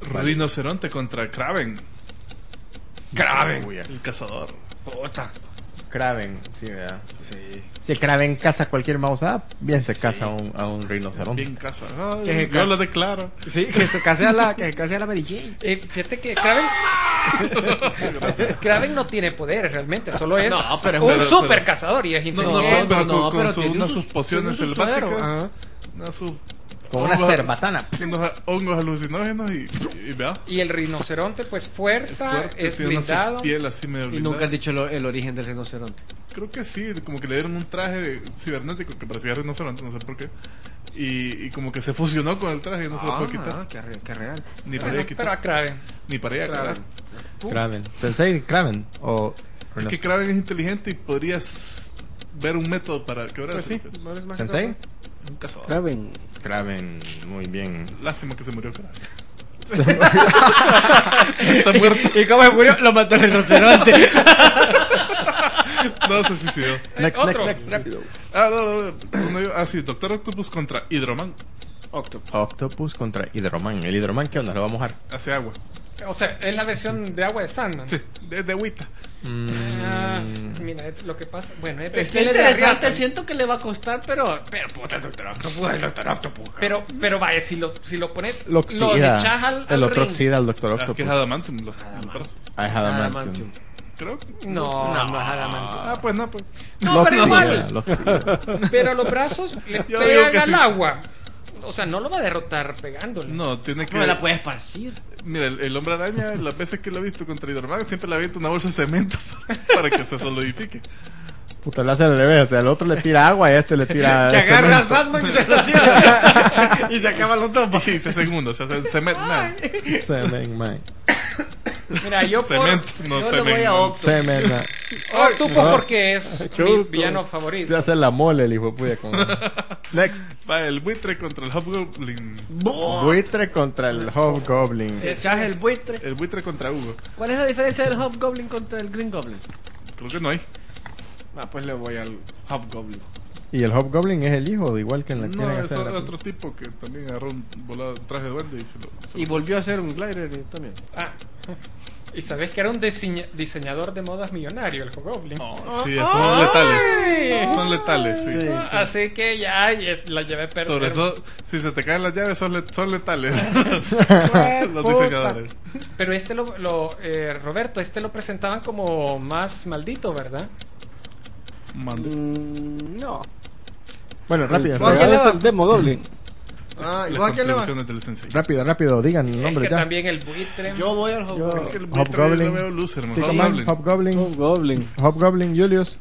Rinoceronte contra Kraven. Kraven. El cazador. Puta. Kraven, sí, ¿verdad? Sí. Si Kraven caza cualquier mouse, ah, bien se caza a un, a un rinoceronte. Bien caza. Ay, Que se yo casa- lo declaro. Sí, que se case a la, que se case a la Mary Jane. Eh, fíjate que Kraven. Kraven no tiene poderes realmente, solo es No, pero- un pero- super pero- cazador y es No, no, inteligente. pero no, con, con pero su- tiene unas sus- sus pociones tiene su selváticas. suero, ajá. Unas sus Con una hongos- cerbatana. unos hongos alucinógenos y, y vea. Y el rinoceronte, pues fuerza, es, fuerte, tiene una su blindado. piel así medio Y blindada. nunca has dicho lo- el origen del rinoceronte. Creo que sí, como que le dieron un traje cibernético que parecía rinoceronte, no sé por qué. Y, y como que se fusionó con el traje y no se lo puede quitar. Ah, qué, re- qué real. Ni para Bueno, ella quitar. pero a Kraven. Ni para ella Kraven. quitar. Kraven. Sensei Kraven. O Es que Kraven es inteligente y podrías ver un método para quebrar Pues sí, ese- no es más que Sensei. Un cazador. Kraven. Kraven, muy bien. Lástima que se murió Kraven. Está muerto. ¿Y cómo se murió? Lo mató el rinoceronte. No se suicidó. Next, otro. next, next, rápido. Ah, no, no, no. Uno yo- Ah, sí, Doctor Octopus contra Hidroman. Octopus. Octopus contra Hidroman. ¿El Hidroman qué onda? ¿Lo va a mojar? Hace agua. O sea, es la versión de agua de Sandman. Sí, de, de agüita. Ah, mira, es- lo que pasa. Bueno, es de Está genes de interesante, riata. siento que le va a costar, pero. Pero puta, el Doctor Octopus, el Doctor Octopus. Pero, pero vaya, si lo, si lo pones, Lo oxida. echas al, al el otro ring. oxida al Doctor Ah, que Octopus. es Adamantium. Los, los brazos. Ah, es Adamantium. Creo que. No, no, no es adamantium. Ah, pues no, pues. No, Lo pero oxida, igual. lo oxida. Pero los brazos le Yo digo pegan que al sí. agua. O sea, no lo va a derrotar pegándole. No, tiene que. No me la puedes esparcir. Mira, el, el hombre araña, las veces que lo he visto contra Hidroman, siempre le avienta una bolsa de cemento para que se solidifique. Puta, lo hace al revés. O sea, el otro le tira agua y este le tira. Que agarra a cemento. Sandman y se lo tira. Y se acaban los dos. Y se hacen uno, se hacen cement man. Semen, man. Mira, yo por Cemento, no Yo le cement voy a man. Octopus. Semen, man. Octopus No. porque es mi Chutos. villano Se favorito. hace la mole el hijo de puya con... Next. Va el buitre contra el Hobgoblin. Buitre contra el Hobgoblin. Si echas el buitre. El buitre contra Hugo. ¿Cuál es la diferencia del Hobgoblin contra el Green Goblin? Creo que no hay. Ah, pues le voy al Hobgoblin. Y el Hobgoblin es el hijo, igual que en la No, quieren es hacer la- otro tipo que también agarró un volado, un traje de duende y se lo. se Y lo- volvió a ser un glider eh, también. Ah, y sabes que era un diseña- diseñador de modas millonario, el Hobgoblin. No, sí, son letales. Ay. Son letales, sí. Sí. Así que ya yes, la llevé perdida. Sobre eso, si se te caen las llaves, son, le- son letales. Los puta. diseñadores. Pero este lo, lo eh, Roberto, este lo presentaban como más maldito, ¿verdad? Mande. Mm, no. Bueno, rápido, ¿Cuál rápido, le Es va? el Demo Goblin. Ah, Las igual que le vas. contribuciones del sensei. rápido, rápido, digan el Es nombre que ya. también el buitre. Yo voy al Hobgoblin. Es que el buitre Hobgoblin. lo veo loser, man. Tico Man, Hobgoblin. Hobgoblin, Oh, Goblin. Hobgoblin, Julius.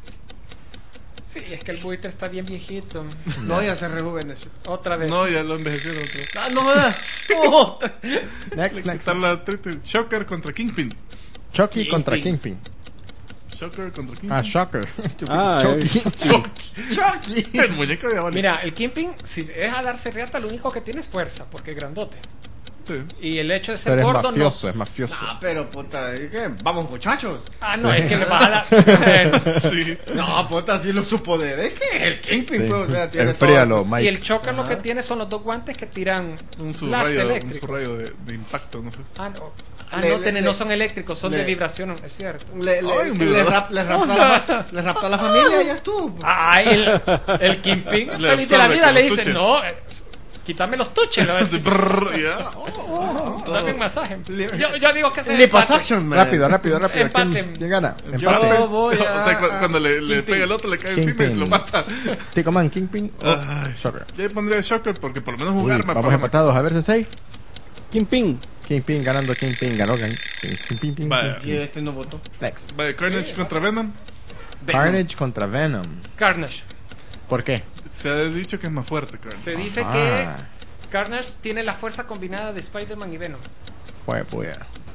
Sí, es que el buitre está bien viejito. No, ya se rejuveneció. Otra vez. No, ya lo envejecieron otra vez. Ah, no jodas. Puta. Next, Le next. quitaron la triste. Shocker contra Kingpin. Chucky contra Kingpin. Shocker contra Kingpin. Ah, Shocker. Ah, Chucky. Chucky. El muñeco de diabólico. Mira, el Kingpin, si es a darse riata, lo único que tiene es fuerza, porque es grandote. Sí. Y el hecho de ser Pero es gordo mafioso, es mafioso. Ah, pero puta, ¿y qué? Vamos, muchachos. no. Ah, no, es que le va a dar. Sí. No, puta, si lo su poder es que el Kingpin, Sí. pues, o sea, tiene Enfríalo, todo Mike. Y el Choker lo que tiene son los dos guantes que tiran Un blast subrayo, un eléctrico. subrayo de, de impacto, no sé. Ah, no, ah, Le- no, le- tiene- le- no son eléctricos, son le- de vibración, es cierto. eso. Le, le, Ay, un le, vibrador. rap- le raptó a la, le raptó a la familia y ya estuvo. Ay, el, el Kingpin, Le feliz de la absorbe vida, con le los dice, tuches. no, eh, quítame los tuches, le va a Así, decir. brrr, ya. Oh, todo. Dame un masaje. Le- Yo, yo digo que se Liposuction, man. Rápido, rápido, rápido. ¿Quién, Empate. quién gana? Yo Empate. voy a... O sea, cu- cuando le, le Kingpin. pega el otro, le cae encima y se lo Kingpin. mata. Tico Man, Kingpin o Ay. Shocker. Yo pondría Shocker porque por lo menos Uy, jugar me vamos empatados. A ver, Sensei. Kingpin. Kingpin ganando, Kingpin ganó. gan- Kingpin, Kingpin. Vaya. Y este no votó. Next. Vale, Carnage contra Venom. Carnage contra Venom. Carnage. ¿Por qué? Se ha dicho que es más fuerte, Carnage. Se dice Ah. que Carnage tiene la fuerza combinada de Spider-Man y Venom. Pues, pues.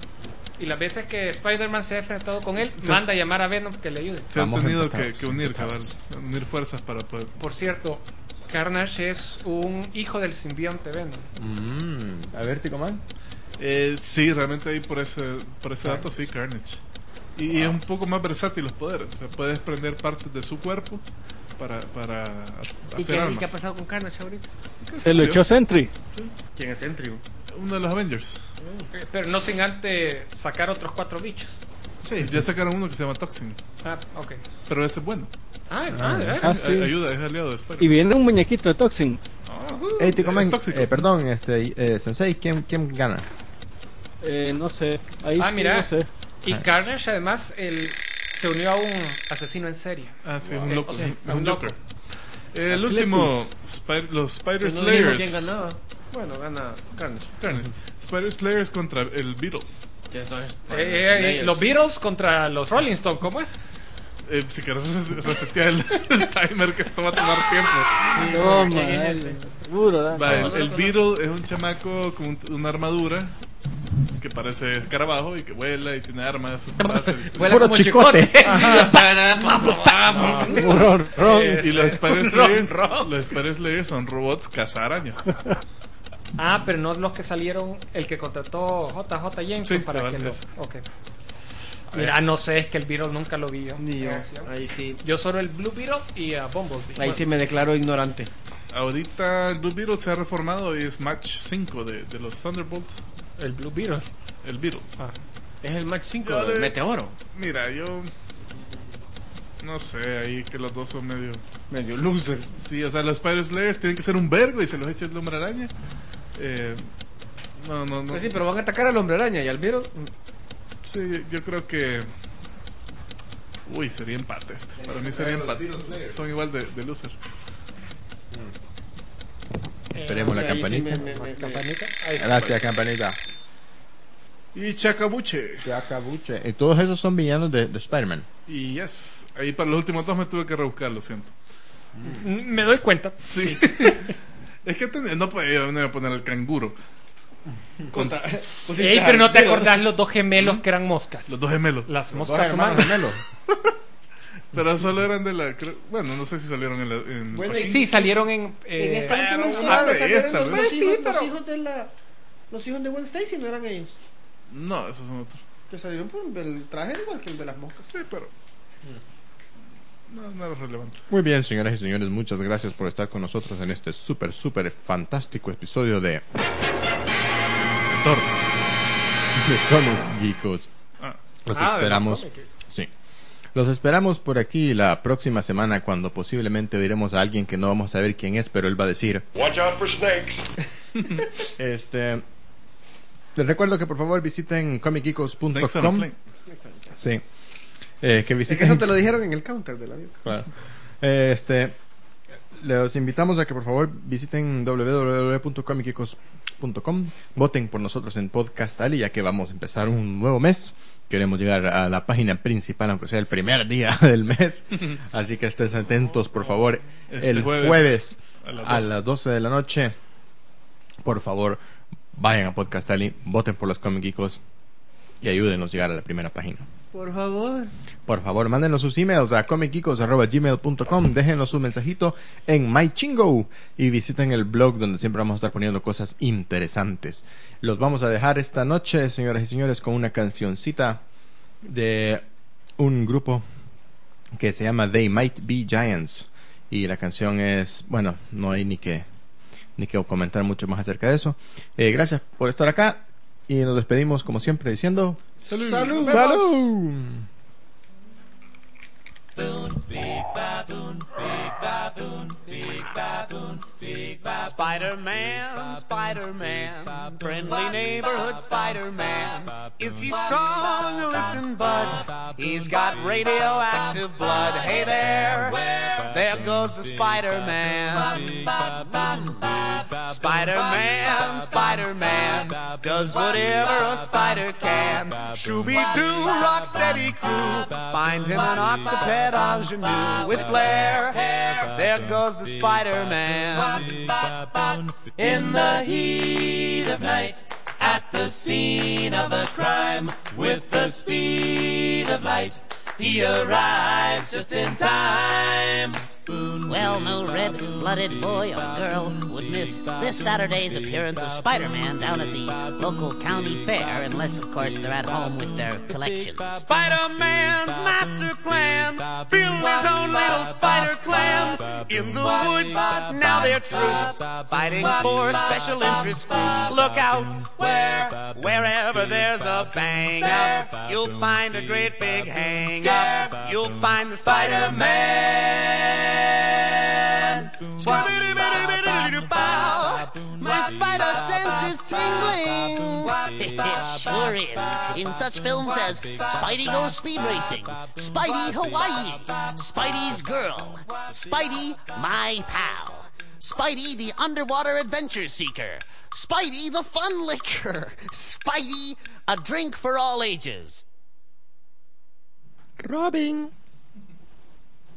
Y las veces que Spider-Man se ha enfrentado con él, Sí. manda a llamar a Venom que le ayude. Se han Vamos tenido que, empatados, que unir, cabal. empatados. Unir fuerzas para poder. Por cierto, Carnage es un hijo del simbionte Venom. Mm, a ver, Tico Man. Eh, sí, realmente ahí por ese, por ese dato, sí, Carnage. Y, y es un poco más versátil los poderes. O sea, puedes prender partes de su cuerpo para, para ¿Y hacer qué, ¿Y armas. qué ha pasado con Carnage ahorita? Se lo echó Sentry. ¿Quién es Sentry? Uno de los Avengers. Eh, Pero no sin antes sacar otros cuatro bichos. Sí, ya sacaron uno que se llama Toxin. Ah, ok. Pero ese es bueno. Ah, ah, de Ah, veras. sí. Ayuda, es aliado de Spider-Man. Y viene un muñequito de Toxin. Hey, te comen, es tóxico. eh, perdón, este, eh, Sensei, ¿quién, quién gana? Eh, no sé. Ahí Ah, sí mira. no sé. Y Carnage además el, se unió a un asesino en serie. Ah, sí, Eh, un loco. o sea, un, a un un loco. Joker. El último, Spy- los Spider Pero no dijimos Slayers. quién ganaba. Bueno, gana Carnage. Carnage. Spider Slayers contra el Beetle. Que eso es. Eh, eh, eh, los Beatles contra los Rolling Stones, ¿cómo es? Eh, si quieres resetear el, el timer, que esto va a tomar tiempo. No, ¿quién es man. ese? Seguro, ¿da? Va, el, no lo el conozco. Beetle es un chamaco con un- una armadura que parece escarabajo y que vuela y tiene armas. láser y- Vuela Puro como chicote. Puro ron. Eh, Y los Spider Ron, Slayers, ron. los Spider Slayers son robots cazarañas. Ah, pero no los que salieron, el que contrató J J Jameson Sí, para cabal, que lo... eso. Ok. Mira, no sé, es que el Beetle nunca lo vi yo. Ni yo. En acción. Ahí sí. Yo solo el Blue Beetle y a Bumblebee. Ahí sí me declaro ignorante. Ahorita el Blue Beetle se ha reformado y es match cinco de, de los Thunderbolts. El Blue Beetle. El Beetle. Ah. Es el match cinco Yo de le- Meteoro. Mira, yo no sé, ahí que los dos son medio... Medio loser. Sí, o sea, los Spider Slayers tienen que ser un vergo y se los echa el hombre araña. Eh, no, no, no. Pues sí, pero van a atacar al hombre araña y al Beetle. Sí, yo creo que... Uy, sería empate este. Para mí sería empate. Son igual de, de loser. Esperemos la Ahí sí campanita. me- me- me- Campanita. Ahí está. Gracias, campanita. Y Chacabuche. Chacabuche. Y todos esos son villanos de, de Spider-Man. Y yes. Ahí para los últimos dos me tuve que rebuscar, lo siento. Me doy cuenta. Sí. Es que ten- no podía no iba a poner el canguro. Contra- pusiste Ey, pero no te al Beetle. acordás los dos gemelos que eran moscas. Los dos gemelos. Las Dos moscas hermanos humanas. gemelos. Pero solo eran de la... creo- Bueno, no sé si salieron en la... En Bueno, Joaquín. Sí, salieron en... eh, En esta última pero- historia ah, donde de salieron esta, los, ¿verdad? los Sí, hijos, pero- los hijos de la los hijos de Gwen Stacy no eran ellos, No, esos son otros. que salieron por el traje igual que el de las moscas. Sí, pero... No, no era relevante. Muy bien, señoras y señores, muchas gracias por estar con nosotros en este súper, súper fantástico episodio de... De Thor. de Comic Geekos. Ah. Los Ah, de esperamos. los cómics. Sí. Los esperamos por aquí la próxima semana cuando posiblemente diremos a alguien que no vamos a saber quién es, pero él va a decir... Watch out for snakes. Este... Les recuerdo que por favor visiten comic geekos punto Snakes on a com. plane. Sí. Eh, que Es que visiten... eso te lo dijeron en el counter del avión. Claro. Eh, Este, les invitamos a que por favor visiten doble u doble u doble u punto comic geekos punto com. Voten por nosotros en Podcast Ali, ya que vamos a empezar un nuevo mes. Queremos llegar a la página principal, aunque sea el primer día del mes. Así que estén atentos, por favor. Este el jueves jueves, a las a doce. las doce de la noche. Por favor, vayan a Podcast Ali, voten por los Comic Geekos y ayúdenos a llegar a la primera página. Por favor. Por favor, mándenos sus emails a comic geekos arroba gmail punto com. Déjenos su mensajito en MyChingo y visiten el blog donde siempre vamos a estar poniendo cosas interesantes. Los vamos a dejar esta noche, señoras y señores, con una cancioncita de un grupo que se llama They Might Be Giants. Y la canción es, bueno, no hay ni que ni que comentar mucho más acerca de eso. Eh, gracias por estar acá y nos despedimos como siempre diciendo Salud. ¡Salud! ¡Salud! Spider-Man, Spider-Man, friendly neighborhood Spider-Man. Is he strong? Listen, bud, he's got radioactive blood. Hey there, there goes the Spider-Man. Spider-Man, Spider-Man, does whatever a spider can. Shooby-Doo, rock-steady crew, find him an octoped ingenue with flair. There goes the Spider-Man. In the heat of night, at the scene of the crime, with the speed of light, he arrives just in time. Well, no red-blooded boy or girl would miss this Saturday's appearance of Spider-Man down at the local county fair, unless, of course, they're at home with their collections. Spider-Man's master plan, build his own little spider clan. In the woods, now they're troops, fighting for special interest groups. Look out, where, wherever there's a bang-up, you'll find a great big hang-up. You'll find the Spider-Man. My spider sense is tingling. It sure is. In such films as Spidey Goes Speed Racing, Spidey Hawaii, Spidey's Girl, Spidey My Pal, Spidey the Underwater Adventure Seeker, Spidey the Fun Licker, Spidey A Drink for All Ages. Robin.